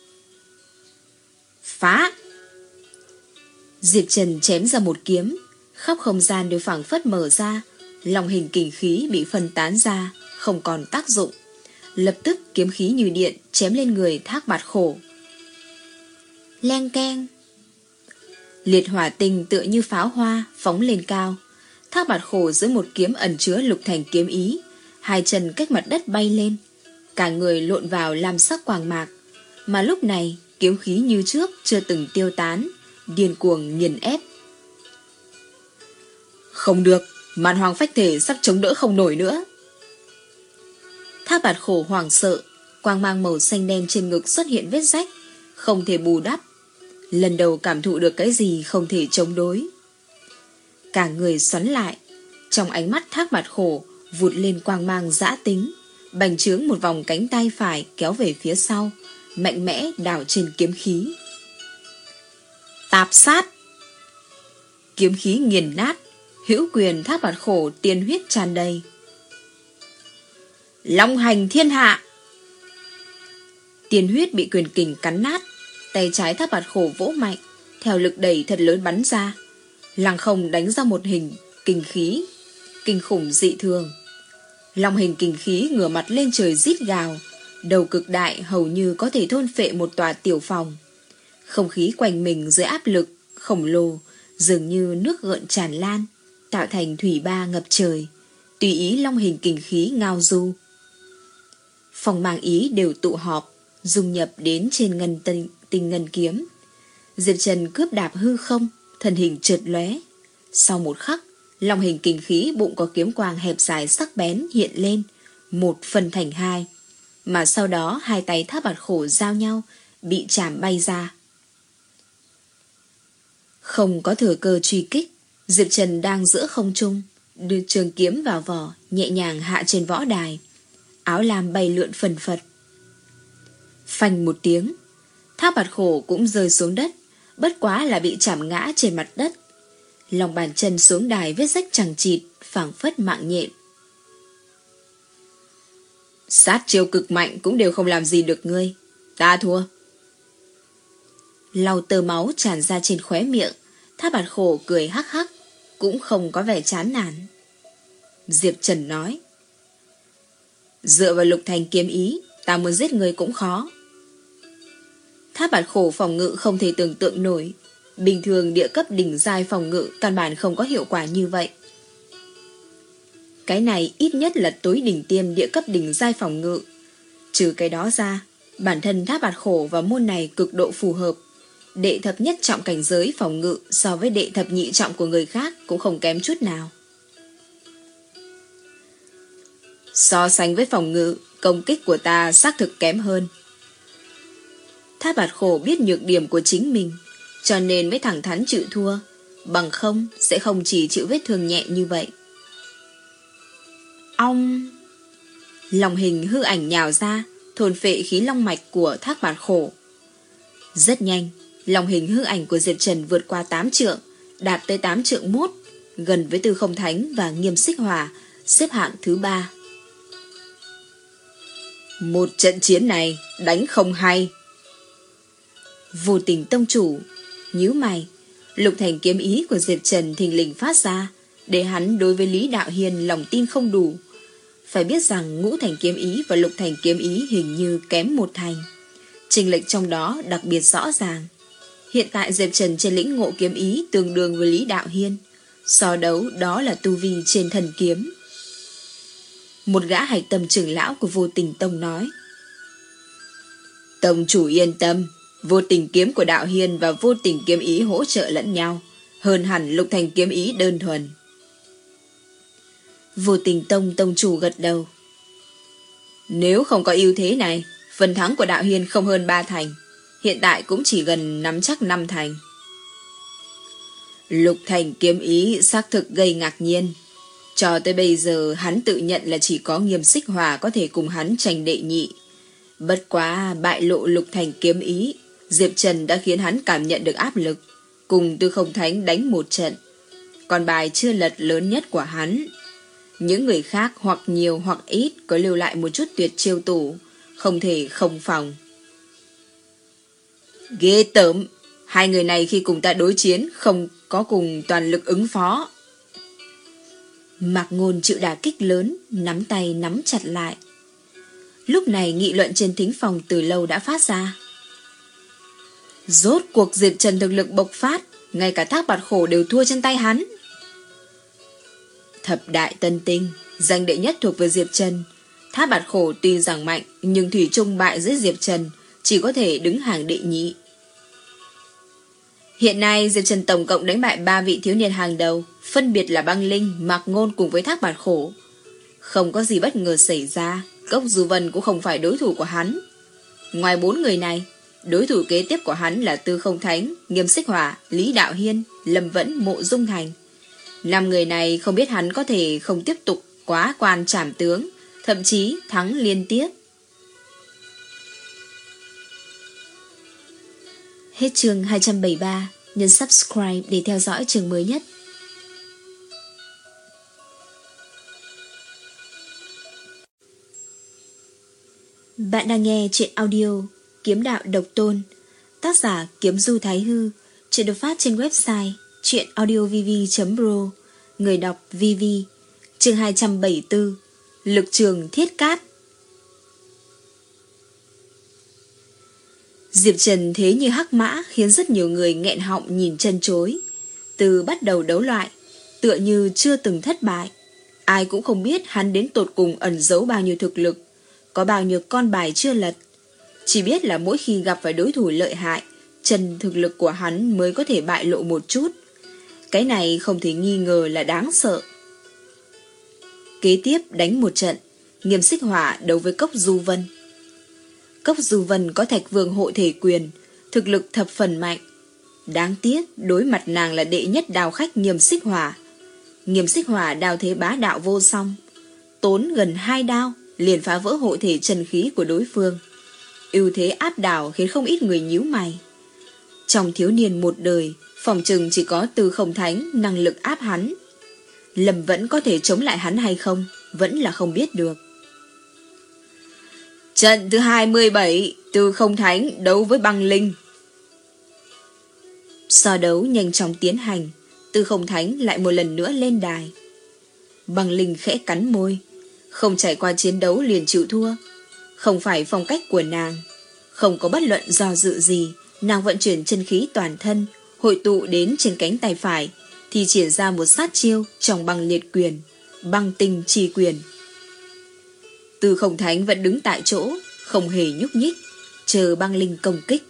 Phá! Diệp Trần chém ra một kiếm, khắp không gian đều phảng phất mở ra, long hình kình khí bị phân tán ra, không còn tác dụng. Lập tức kiếm khí như điện chém lên người Thác Bạt Khổ. Leng keng. Liệt hỏa tinh tựa như pháo hoa phóng lên cao. Thác Bạt Khổ dưới một kiếm ẩn chứa lục thành kiếm ý, hai chân cách mặt đất bay lên, cả người lộn vào lam sắc quang mạc. Mà lúc này kiếm khí như trước chưa từng tiêu tán, điên cuồng nghiền ép. Không được, Man hoang phách thể sắp chống đỡ không nổi nữa. Thác Bạt Khổ hoảng sợ, quang mang màu xanh đen trên ngực xuất hiện vết rách, không thể bù đắp. Lần đầu cảm thụ được cái gì không thể chống đối. Cả người xoắn lại, trong ánh mắt Thác Bạt Khổ vụt lên quang mang dã tính, bành trướng một vòng cánh tay phải kéo về phía sau, mạnh mẽ đảo trên kiếm khí. Tạp sát! Kiếm khí nghiền nát, hữu quyền Thác Bạt Khổ tiên huyết tràn đầy. Long hành thiên hạ! Tiền huyết bị quyền kình cắn nát, tay trái Thác Bạt Khổ vỗ mạnh, theo lực đẩy thật lớn bắn ra. Lăng không đánh ra một hình kinh khí kinh khủng dị thường. Long hình kinh khí ngửa mặt lên trời rít gào, đầu cực đại hầu như có thể thôn phệ một tòa tiểu phòng. Không khí quanh mình dưới áp lực khổng lồ dường như nước gợn tràn lan, tạo thành thủy ba ngập trời, tùy ý long hình kinh khí ngao du. Phòng mang ý đều tụ họp, dung nhập đến trên ngân tinh, tinh ngân kiếm. Diệp Trần cướp đạp hư không, thân hình chợt lóe. Sau một khắc, long hình kinh khí bụng có kiếm quang hẹp dài sắc bén hiện lên, một phần thành hai. Mà sau đó hai tay Thác Bạt Khổ giao nhau, bị chạm bay ra. Không có thừa cơ truy kích, Diệp Trần đang giữa không trung, đưa trường kiếm vào vỏ, nhẹ nhàng hạ trên võ đài. Áo lam bay lượn phần phật. Phanh một tiếng, Thác Bạt Khổ cũng rơi xuống đất, bất quá là bị chạm ngã trên mặt đất. Lòng bàn chân xuống đài vết rách chằng chịt, phảng phất mạng nhện. Sát chiêu cực mạnh cũng đều không làm gì được ngươi. Ta thua. Lau tơ máu tràn ra trên khóe miệng, Thác Bạt Khổ cười hắc hắc, cũng không có vẻ chán nản. Diệp Trần nói: dựa vào Lục Thành kiếm ý, ta muốn giết ngươi cũng khó. Thác Bạt Khổ phòng ngự không thể tưởng tượng nổi. Bình thường địa cấp đỉnh giai phòng ngự căn bản không có hiệu quả như vậy. Cái này ít nhất là tối đỉnh tiêm địa cấp đỉnh giai phòng ngự. Trừ cái đó ra, bản thân Thác Bạt Khổ và môn này cực độ phù hợp. Đệ thập nhất trọng cảnh giới phòng ngự so với đệ thập nhị trọng của người khác cũng không kém chút nào. So sánh với phòng ngự, công kích của ta xác thực kém hơn. Thác Bạt Khổ biết nhược điểm của chính mình, cho nên mới thẳng thắn chịu thua, bằng không sẽ không chỉ chịu vết thương nhẹ như vậy. Ong! Long hình hư ảnh nhào ra, thôn phệ khí long mạch của Thác Bạt Khổ. Rất nhanh, long hình hư ảnh của Diệp Trần vượt qua tám trượng, đạt tới tám trượng mốt, gần với Tư Không Thánh và Nghiêm Xích Hỏa, xếp hạng thứ ba. Một trận chiến này đánh không hay. Vô Tình tông chủ nhíu mày, Lục Thành kiếm ý của Diệp Trần thình lình phát ra, để hắn đối với Lý Đạo Hiên lòng tin không đủ. Phải biết rằng Ngũ Thành kiếm ý và Lục Thành kiếm ý hình như kém một thành, chênh lệch trong đó đặc biệt rõ ràng. Hiện tại Diệp Trần trên lĩnh ngộ kiếm ý tương đương với Lý Đạo Hiên, so đấu đó là tu vi trên thần kiếm. Một gã hạch tâm trưởng lão của Vô Tình tông nói: tông chủ yên tâm, Vô Tình kiếm của Đạo Hiên và Vô Tình kiếm ý hỗ trợ lẫn nhau, hơn hẳn Lục Thành kiếm ý đơn thuần. Vô Tình tông tông chủ gật đầu: nếu không có ưu thế này, phần thắng của Đạo Hiên không hơn ba thành, hiện tại cũng chỉ gần nắm chắc năm thành. Lục Thành kiếm ý xác thực gây ngạc nhiên. Cho tới bây giờ hắn tự nhận là chỉ có Nghiêm Xích Hỏa có thể cùng hắn tranh đệ nhị. Bất quá bại lộ Lục Thành kiếm ý, Diệp Trần đã khiến hắn cảm nhận được áp lực, cùng Tư Không Thánh đánh một trận. Còn bài chưa lật lớn nhất của hắn. Những người khác hoặc nhiều hoặc ít có lưu lại một chút tuyệt chiêu tủ, không thể không phòng. Ghê tởm, hai người này khi cùng ta đối chiến không có cùng toàn lực ứng phó. Mạc Ngôn chịu đả kích lớn, nắm tay nắm chặt lại. Lúc này nghị luận trên thính phòng từ lâu đã phát ra. Rốt cuộc Diệp Trần thực lực bộc phát, ngay cả Thác Bạt Khổ đều thua trên tay hắn. Thập đại tân tinh, danh đệ nhất thuộc về Diệp Trần. Thác Bạt Khổ tuy rằng mạnh, nhưng thủy chung bại dưới Diệp Trần, chỉ có thể đứng hàng đệ nhị. Hiện nay Diệp Trần tổng cộng đánh bại ba vị thiếu niên hàng đầu, phân biệt là Băng Linh, Mạc Ngôn cùng với Thác Bạt Khổ. Không có gì bất ngờ xảy ra, Cốc Du Vân cũng không phải đối thủ của hắn. Ngoài bốn người này, đối thủ kế tiếp của hắn là Tư Không Thánh, Nghiêm Xích Hỏa, Lý Đạo Hiên, Lâm Vẫn, Mộ Dung Hành. Năm người này không biết hắn có thể không tiếp tục quá quan trảm tướng, thậm chí thắng liên tiếp. Hết chương hai trăm bảy mươi ba, nhấn subscribe để theo dõi chương mới nhất. Bạn đang nghe truyện audio Kiếm đạo độc tôn. Tác giả Kiếm Du Thái Hư. Chuyện được phát trên website truyện audio v v chấm pro. Người đọc vê vê. Chương hai trăm bảy mươi tư. Lực trường thiết cát. Diệp Trần thế như hắc mã khiến rất nhiều người nghẹn họng nhìn chân chối. Từ bắt đầu đấu loại, tựa như chưa từng thất bại. Ai cũng không biết hắn đến tột cùng ẩn giấu bao nhiêu thực lực, có bao nhiêu con bài chưa lật. Chỉ biết là mỗi khi gặp phải đối thủ lợi hại, chân thực lực của hắn mới có thể bại lộ một chút. Cái này không thể nghi ngờ là đáng sợ. Kế tiếp đánh một trận, Nghiêm Xích Hỏa đấu với Cốc Du Vân. Cốc Du Vân có Thạch Vương hộ thể quyền, thực lực thập phần mạnh. Đáng tiếc đối mặt nàng là đệ nhất đao khách Nghiêm Xích Hỏa. Nghiêm Xích Hỏa đao thế bá đạo vô song, tốn gần hai đao liền phá vỡ hộ thể chân khí của đối phương. Ưu thế áp đảo khiến không ít người nhíu mày. Trong thiếu niên một đời, phòng chừng chỉ có Tư Không Thánh năng lực áp hắn. Lâm vẫn có thể chống lại hắn hay không, vẫn là không biết được. Trận thứ hai mươi bảy, Tư Không Thánh đấu với Băng Linh. So đấu nhanh chóng tiến hành, Tư Không Thánh lại một lần nữa lên đài. Băng Linh khẽ cắn môi, không trải qua chiến đấu liền chịu thua. Không phải phong cách của nàng. Không có bất luận do dự gì, nàng vận chuyển chân khí toàn thân, hội tụ đến trên cánh tay phải, thì triển ra một sát chiêu trong Băng Liệt Quyền, Băng Tinh Chi Quyền. Tư Không Thánh vẫn đứng tại chỗ, không hề nhúc nhích, chờ Băng Linh công kích.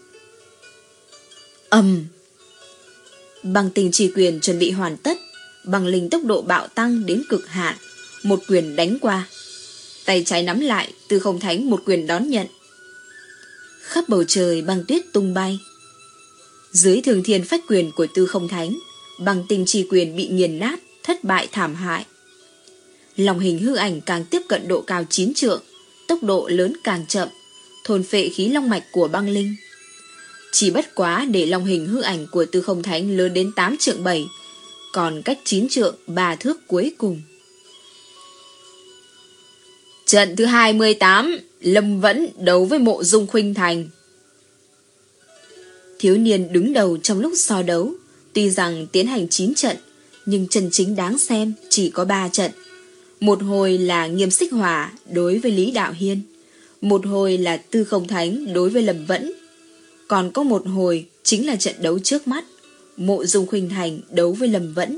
Ầm! Băng Tinh Chi Quyền chuẩn bị hoàn tất, Băng Linh tốc độ bạo tăng đến cực hạn, một quyền đánh qua. Tay trái nắm lại, Tư Không Thánh một quyền đón nhận. Khắp bầu trời băng tuyết tung bay. Dưới Thường Thiên Phách Quyền của Tư Không Thánh, Băng Tinh Chi Quyền bị nghiền nát, thất bại thảm hại. Lòng hình hư ảnh càng tiếp cận độ cao chín trượng, tốc độ lớn càng chậm, thôn phệ khí long mạch của Băng Linh. Chỉ bất quá để long hình hư ảnh của Tư Không Thánh lớn đến tám trượng bảy, còn cách chín trượng ba thước cuối cùng. Trận thứ hai mươi tám, Lâm Vẫn đấu với Mộ Dung Khuynh Thành. Thiếu niên đứng đầu trong lúc so đấu, tuy rằng tiến hành chín trận, nhưng chân chính đáng xem chỉ có ba trận. Một hồi là Nghiêm Xích Hỏa đối với Lý Đạo Hiên, một hồi là Tư Không Thánh đối với Lâm Vẫn, còn có một hồi chính là trận đấu trước mắt, Mộ Dung Khuynh Thành đấu với Lâm Vẫn.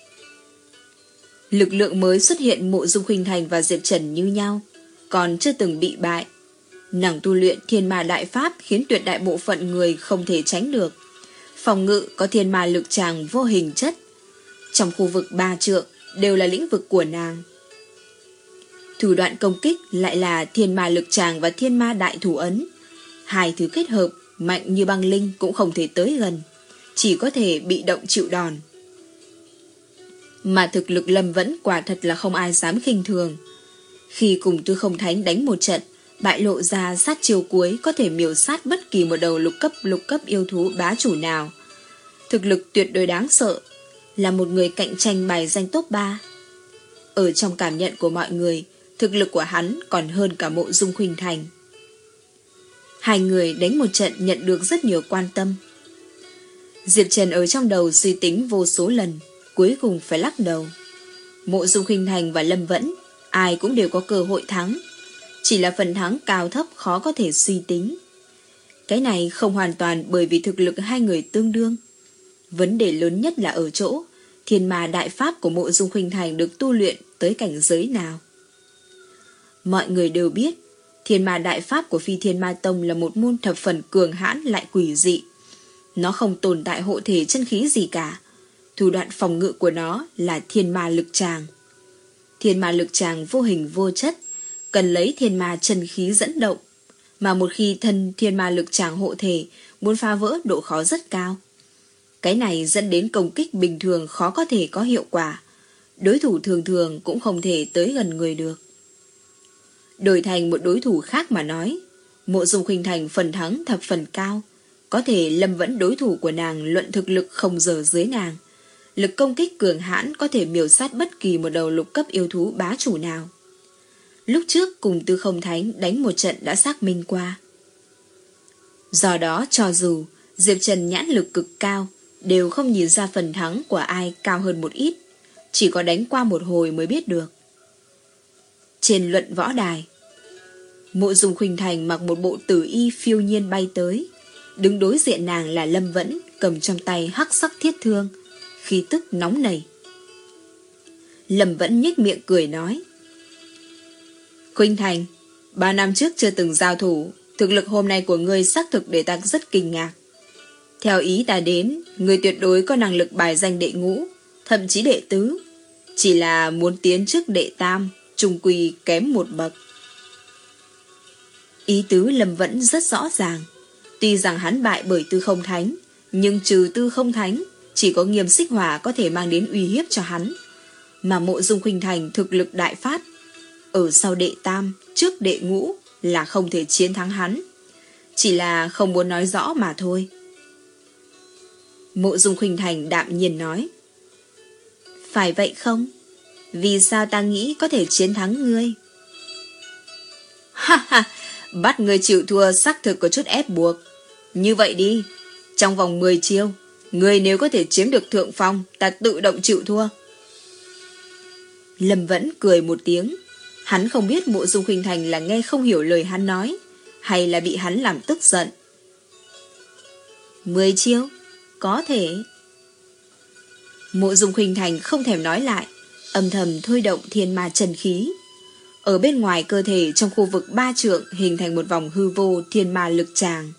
Lực lượng mới xuất hiện, Mộ Dung Khuynh Thành và Diệp Trần như nhau, còn chưa từng bị bại. Nàng tu luyện Thiên Ma Đại Pháp khiến tuyệt đại bộ phận người không thể tránh được. Phòng ngự có Thiên Ma Lực Tràng vô hình chất, trong khu vực ba trượng đều là lĩnh vực của nàng. Thủ đoạn công kích lại là Thiên Ma Lực Tràng và Thiên Ma Đại Thủ Ấn. Hai thứ kết hợp, mạnh như Băng Linh cũng không thể tới gần, chỉ có thể bị động chịu đòn. Mà thực lực Lâm Vẫn quả thật là không ai dám khinh thường. Khi cùng Tư Không Thánh đánh một trận, bại lộ ra sát chiêu cuối có thể miểu sát bất kỳ một đầu lục cấp lục cấp yêu thú bá chủ nào. Thực lực tuyệt đối đáng sợ, là một người cạnh tranh bài danh top ba. Ở trong cảm nhận của mọi người, thực lực của hắn còn hơn cả Mộ Dung Khuynh Thành. Hai người đánh một trận nhận được rất nhiều quan tâm. Diệp Trần ở trong đầu suy tính vô số lần, cuối cùng phải lắc đầu. Mộ Dung Khuynh Thành và Lâm Vẫn, ai cũng đều có cơ hội thắng, chỉ là phần thắng cao thấp khó có thể suy tính. Cái này không hoàn toàn bởi vì thực lực hai người tương đương. Vấn đề lớn nhất là ở chỗ Thiên Ma Đại Pháp của Mộ Dung Khuynh Thành được tu luyện tới cảnh giới nào. Mọi người đều biết Thiên Ma Đại Pháp của Phi Thiên Ma Tông là một môn thập phần cường hãn lại quỷ dị. Nó không tồn tại hộ thể chân khí gì cả. Thủ đoạn phòng ngự của nó là Thiên Ma Lực Tràng. Thiên Ma Lực Tràng vô hình vô chất, cần lấy thiên ma chân khí dẫn động, mà một khi thân Thiên Ma Lực Tràng hộ thể, muốn phá vỡ độ khó rất cao. Cái này dẫn đến công kích bình thường khó có thể có hiệu quả, đối thủ thường thường cũng không thể tới gần người được. Đổi thành một đối thủ khác mà nói, Mộ Dung Khuynh Thành phần thắng thập phần cao, có thể Lâm Vẫn đối thủ của nàng luận thực lực không dở dưới nàng. Lực công kích cường hãn có thể miểu sát bất kỳ một đầu lục cấp yêu thú bá chủ nào. Lúc trước cùng Tư Không Thánh đánh một trận đã xác minh qua. Do đó cho dù Diệp Trần nhãn lực cực cao, đều không nhìn ra phần thắng của ai cao hơn một ít, chỉ có đánh qua một hồi mới biết được. Trên luận võ đài, Mộ Dung Khuynh Thành mặc một bộ tử y phiêu nhiên bay tới, đứng đối diện nàng là Lâm Vẫn, cầm trong tay hắc sắc thiết thương, khí tức nóng nảy. Lâm Vẫn nhếch miệng cười nói: Khuynh Thành, ba năm trước chưa từng giao thủ, thực lực hôm nay của ngươi xác thực để ta rất kinh ngạc. Theo ý ta đến, ngươi tuyệt đối có năng lực bài danh đệ ngũ, thậm chí đệ tứ, chỉ là muốn tiến trước đệ tam, trung quy kém một bậc. Ý tứ Lâm Vẫn rất rõ ràng. Tuy rằng hắn bại bởi Tư Không Thánh, nhưng trừ Tư Không Thánh, chỉ có Nghiêm Xích Hỏa có thể mang đến uy hiếp cho hắn. Mà Mộ Dung Khuynh Thành thực lực đại phát, ở sau đệ tam, trước đệ ngũ là không thể chiến thắng hắn. Chỉ là không muốn nói rõ mà thôi. Mộ Dung Khuynh Thành đạm nhiên nói: Phải vậy không? Vì sao ta nghĩ có thể chiến thắng ngươi? Ha ha, bắt ngươi chịu thua xác thực có chút ép buộc. Như vậy đi, trong vòng mười chiêu, ngươi nếu có thể chiếm được thượng phong, ta tự động chịu thua. Lâm Vẫn cười một tiếng. Hắn không biết Mộ Dung Khuynh Thành là nghe không hiểu lời hắn nói, hay là bị hắn làm tức giận. Mười chiêu? Có thể. Mộ Dung Khuynh Thành không thèm nói lại, âm thầm thôi động thiên ma chân khí. Ở bên ngoài cơ thể trong khu vực ba trượng hình thành một vòng hư vô thiên ma lực tràng.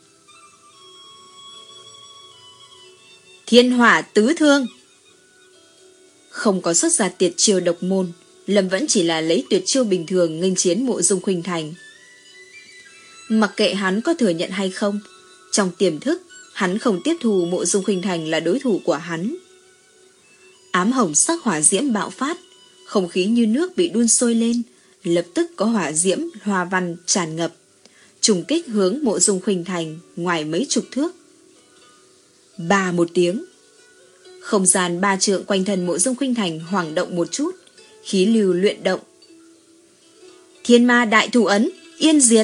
Thiên hỏa tứ thương. Không có xuất ra tuyệt chiêu độc môn, Lâm Vẫn chỉ là lấy tuyệt chiêu bình thường nghênh chiến Mộ Dung Khuynh Thành. Mặc kệ hắn có thừa nhận hay không, trong tiềm thức hắn không tiếp thu Mộ Dung Khuynh Thành là đối thủ của hắn. Ám hồng sắc hỏa diễm bạo phát, không khí như nước bị đun sôi lên, lập tức có hỏa diễm hoa văn tràn ngập, trùng kích hướng Mộ Dung Khuynh Thành ngoài mấy chục thước. Ba một tiếng, không gian ba trượng quanh thân Mộ Dung Khuynh Thành hoảng động một chút, khí lưu luyện động. Thiên ma đại thủ ấn, yên diệt.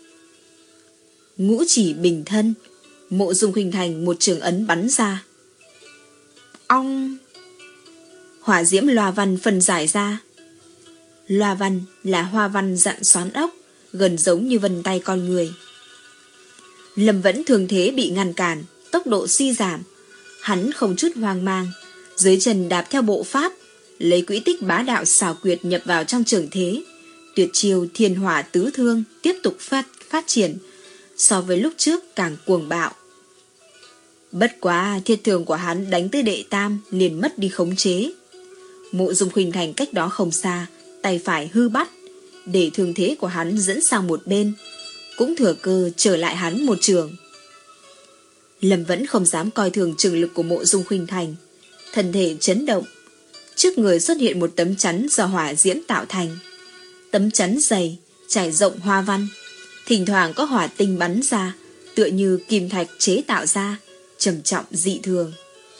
Ngũ chỉ bình thân, Mộ Dung Khuynh Thành một trường ấn bắn ra. Ong! Hỏa diễm loa văn phân giải ra. Loa văn là hoa văn dặn xoắn ốc, gần giống như vân tay con người. Lâm Vẫn thường thế bị ngăn cản, tốc độ suy giảm. Hắn không chút hoang mang, dưới chân đạp theo bộ pháp, lấy quỹ tích bá đạo xảo quyệt nhập vào trong trường thế. Tuyệt chiêu thiên hỏa tứ thương tiếp tục phát, phát triển, so với lúc trước càng cuồng bạo. Bất quá thiết thường của hắn đánh tới đệ tam liền mất đi khống chế. Mộ Dung Khuynh Thành cách đó không xa, tay phải hư bắt, để thương thế của hắn dẫn sang một bên, cũng thừa cơ trở lại hắn một trường. Lâm vẫn không dám coi thường trường lực của Mộ Dung Khuynh Thành, thân thể chấn động. Trước người xuất hiện một tấm chắn do hỏa diễm tạo thành. Tấm chắn dày, trải rộng hoa văn, thỉnh thoảng có hỏa tinh bắn ra, tựa như kim thạch chế tạo ra, trầm trọng dị thường.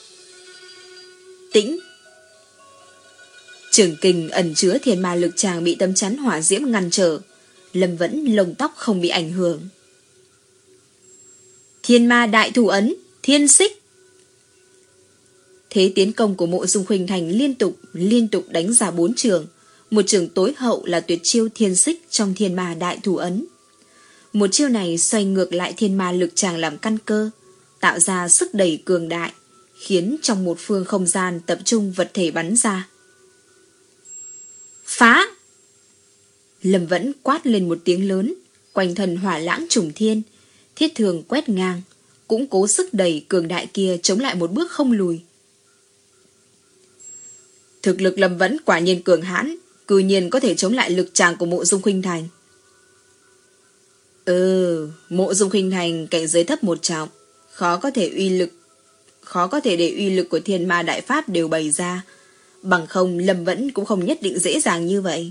Tĩnh. Trường kình ẩn chứa thiên ma lực tràng bị tấm chắn hỏa diễm ngăn trở, Lâm vẫn lông tóc không bị ảnh hưởng. Thiên ma đại thủ ấn, thiên xích. Thế tiến công của Mộ Dung Khuynh Thành liên tục liên tục đánh ra bốn trường. Một trường tối hậu là tuyệt chiêu thiên xích trong thiên ma đại thủ ấn. Một chiêu này xoay ngược lại thiên ma lực tràng làm căn cơ, tạo ra sức đẩy cường đại, khiến trong một phương không gian tập trung vật thể bắn ra. Phá! Lâm vẫn quát lên một tiếng lớn, quanh thân hỏa lãng trùng thiên, thiết thường quét ngang, cũng cố sức đẩy cường đại kia chống lại một bước không lùi. Thực lực Lâm vẫn quả nhiên cường hãn, cư nhiên có thể chống lại lực tràng của Mộ Dung Khuynh Thành. Ừ, Mộ Dung Khuynh Thành cảnh giới thấp một trọng, khó có thể uy lực, khó có thể để uy lực của thiên ma đại pháp đều bày ra, bằng không Lâm vẫn cũng không nhất định dễ dàng như vậy.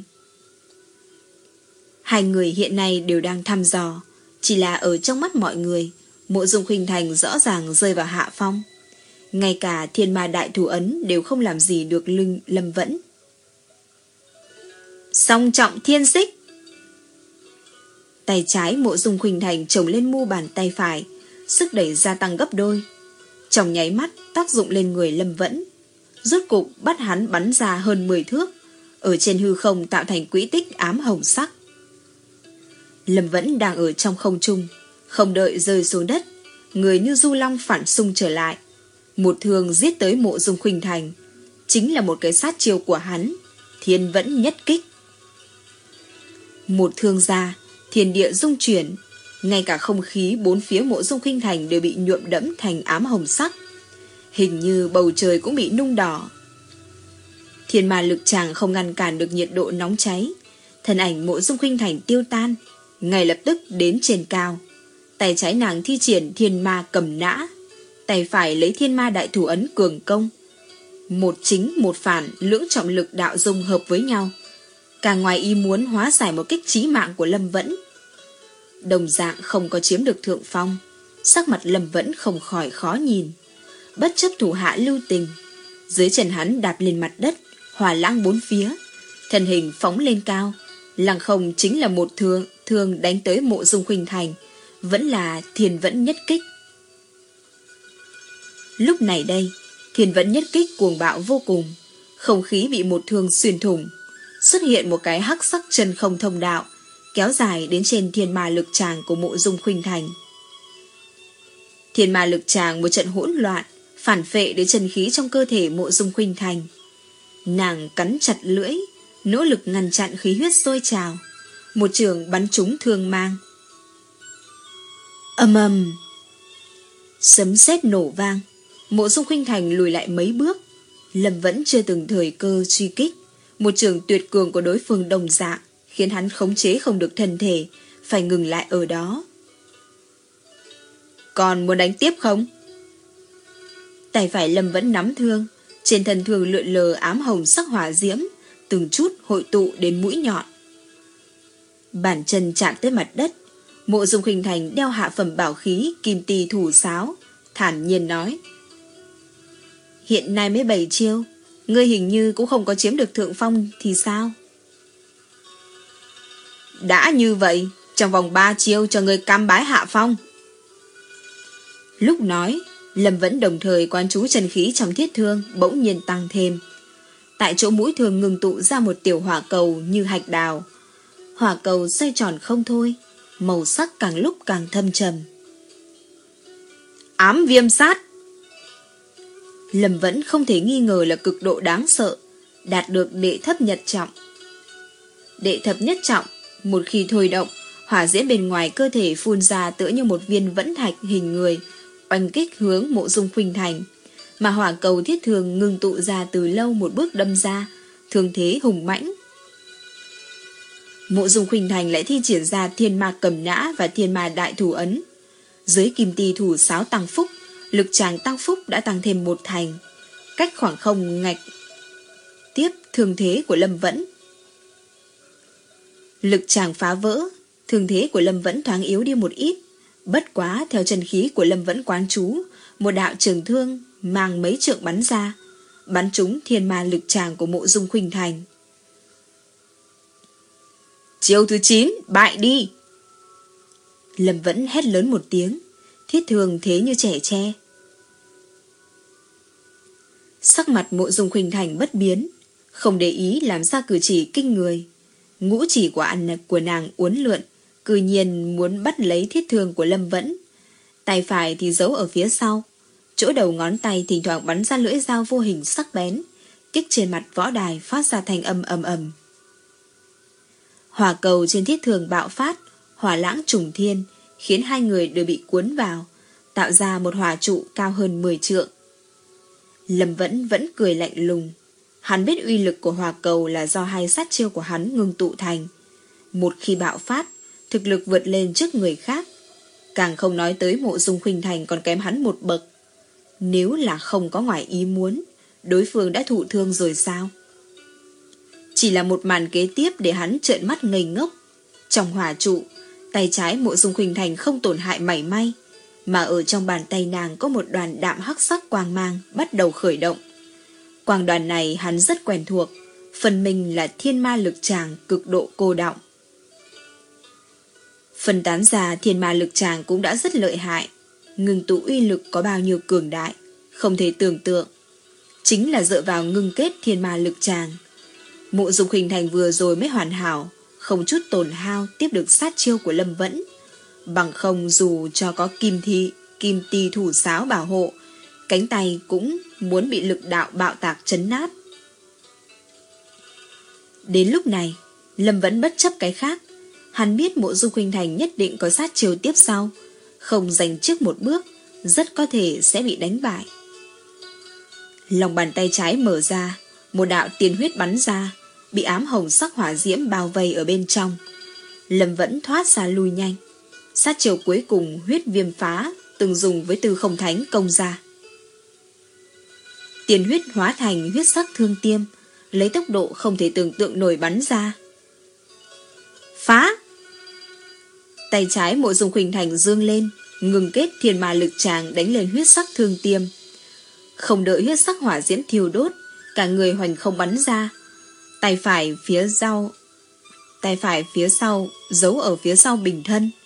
Hai người hiện nay đều đang thăm dò, chỉ là ở trong mắt mọi người, Mộ Dung Khuynh Thành rõ ràng rơi vào hạ phong. Ngay cả thiên ma đại thủ ấn đều không làm gì được lưng Lâm vẫn. Song trọng thiên xích. Tay trái Mộ Dung Khuynh Thành chồng lên mu bàn tay phải, sức đẩy gia tăng gấp đôi. Trong nháy mắt tác dụng lên người Lâm Vẫn, rốt cục bắt hắn bắn ra hơn mười thước, ở trên hư không tạo thành quỹ tích ám hồng sắc. Lâm Vẫn đang ở trong không trung, không đợi rơi xuống đất, người như du long phản xung trở lại, một thương giết tới Mộ Dung Khuynh Thành, chính là một cái sát chiêu của hắn, Thiên Vẫn nhất kích. Một thương ra, thiên địa rung chuyển, ngay cả không khí bốn phía Mộ Dung Khuynh Thành đều bị nhuộm đẫm thành ám hồng sắc, hình như bầu trời cũng bị nung đỏ. Thiên ma lực tràng không ngăn cản được nhiệt độ nóng cháy, thân ảnh Mộ Dung Khuynh Thành tiêu tan, ngay lập tức đến trên cao. Tay trái nàng thi triển thiên ma cầm nã, tay phải lấy thiên ma đại thủ ấn cường công. Một chính một phản, lưỡng trọng lực đạo dung hợp với nhau, càng ngoài ý muốn hóa giải một kích chí mạng của Lâm Vẫn. Đồng dạng không có chiếm được thượng phong, sắc mặt Lâm Vẫn không khỏi khó nhìn. Bất chấp thủ hạ lưu tình, dưới chân hắn đạp lên mặt đất, hỏa lãng bốn phía, thân hình phóng lên cao, lăng không chính là một thương thương đánh tới Mộ Dung Khuynh Thành, vẫn là Thiên Vẫn nhất kích. Lúc này đây, Thiên Vẫn nhất kích cuồng bạo vô cùng, không khí bị một thương xuyên thủng, xuất hiện một cái hắc sắc chân không thông đạo, kéo dài đến trên thiên ma lực tràng của Mộ Dung Khuynh Thành. Thiên ma lực tràng một trận hỗn loạn, phản phệ đến chân khí trong cơ thể Mộ Dung Khuynh Thành. Nàng cắn chặt lưỡi, nỗ lực ngăn chặn khí huyết sôi trào, một trường bắn trúng thương mang. Ầm ầm, sấm sét nổ vang, Mộ Dung Khuynh Thành lùi lại mấy bước. Lâm Vẫn chưa từng thời cơ truy kích, một trường tuyệt cường của đối phương đồng dạng khiến hắn khống chế không được thân thể, phải ngừng lại ở đó. Còn muốn đánh tiếp không? Tay phải Lâm Vẫn nắm thương, trên thân thương lượn lờ ám hồng sắc hỏa diễm, từng chút hội tụ đến mũi nhọn. Bàn chân chạm tới mặt đất, Mộ Dung Khuynh Thành đeo hạ phẩm bảo khí kim tỳ thủ sáo, thản nhiên nói: Hiện nay mới bảy chiêu, ngươi hình như cũng không có chiếm được thượng phong thì sao? Đã như vậy, trong vòng ba chiêu cho ngươi cam bái hạ phong. Lúc nói, Lâm Vẫn đồng thời quán chú chân khí trong thiết thương bỗng nhiên tăng thêm. Tại chỗ mũi thương ngừng tụ ra một tiểu hỏa cầu như hạch đào. Hỏa cầu xoay tròn không thôi, màu sắc càng lúc càng thâm trầm. Ám viêm sát. Lâm Vẫn không thể nghi ngờ là cực độ đáng sợ, đạt được đệ thấp nhất trọng. Đệ thấp nhất trọng, một khi thôi động, hỏa diễm bên ngoài cơ thể phun ra tựa như một viên vẫn thạch hình người, oanh kích hướng Mộ Dung Khuynh Thành, mà hỏa cầu thiết thường ngừng tụ ra từ lâu một bước đâm ra, thương thế hùng mãnh. Mộ Dung Khuynh Thành lại thi triển ra thiên ma cầm nã và thiên ma đại thủ ấn. Dưới kim tỳ thủ sáo tăng phúc, lực tràng tăng phúc đã tăng thêm một thành, cách khoảng không ngạch tiếp thương thế của Lâm Vẫn. Lực tràng phá vỡ, thương thế của Lâm Vẫn thoáng yếu đi một ít. Bất quá theo chân khí của Lâm Vẫn quán chú, một đạo trường thương mang mấy trượng bắn ra, bắn trúng thiên ma lực tràng của Mộ Dung Khuynh Thành. Chiêu thứ chín, bại đi. Lâm Vẫn hét lớn một tiếng, thiết thương thế như trẻ tre. Sắc mặt Mộ Dung Khuynh Thành bất biến, không để ý làm ra cử chỉ kinh người. Ngũ chỉ của ăn của nàng uốn lượn, cư nhiên muốn bắt lấy thiết thương của Lâm Vẫn. Tay phải thì giấu ở phía sau, chỗ đầu ngón tay thỉnh thoảng bắn ra lưỡi dao vô hình sắc bén, kích trên mặt võ đài phát ra thanh âm ầm ầm. Hỏa cầu trên thiết thương bạo phát, hỏa lãng trùng thiên, khiến hai người đều bị cuốn vào, tạo ra một hỏa trụ cao hơn mười trượng. Lâm Vẫn vẫn cười lạnh lùng. Hắn biết uy lực của hỏa cầu là do hai sát chiêu của hắn ngưng tụ thành. Một khi bạo phát, thực lực vượt lên trước người khác. Càng không nói tới Mộ Dung Khuynh Thành còn kém hắn một bậc. Nếu là không có ngoài ý muốn, đối phương đã thụ thương rồi sao? Chỉ là một màn kế tiếp để hắn trợn mắt ngây ngốc. Trong hỏa trụ, tay trái Mộ Dung Khuynh Thành không tổn hại mảy may, mà ở trong bàn tay nàng có một đoàn đạm hắc sắc quang mang bắt đầu khởi động. Quang đoàn này hắn rất quen thuộc, phần mình là thiên ma lực tràng cực độ cô đọng. Phân tán ra thiên ma lực tràng cũng đã rất lợi hại, ngưng tụ uy lực có bao nhiêu cường đại, không thể tưởng tượng. Chính là dựa vào ngưng kết thiên ma lực tràng. Mộ Dục hình thành vừa rồi mới hoàn hảo, không chút tổn hao tiếp được sát chiêu của Lâm Vẫn. Bằng không dù cho có kim thi, kim ti thủ sáo bảo hộ, cánh tay cũng muốn bị lực đạo bạo tạc chấn nát. Đến lúc này, Lâm Vẫn bất chấp cái khác. Hắn biết Mộ Dung Khuynh Thành nhất định có sát chiêu tiếp sau, không giành trước một bước, rất có thể sẽ bị đánh bại. Lòng bàn tay trái mở ra, một đạo tiên huyết bắn ra, bị ám hồng sắc hỏa diễm bao vây ở bên trong. Lâm Vẫn thoát ra lui nhanh. Sát chiêu cuối cùng huyết viêm phá từng dùng với Tư Không Thánh công ra. Tiên huyết hóa thành huyết sắc thương tiêm, lấy tốc độ không thể tưởng tượng nổi bắn ra. Phá! Tay trái Mộ Dung Khuynh Thành dương lên, ngừng kết thiên ma lực tràng đánh lên huyết sắc thương tiêm. Không đợi huyết sắc hỏa diễm thiêu đốt, cả người hoành không bắn ra. Tay phải phía sau, tay phải phía sau giấu ở phía sau bình thân.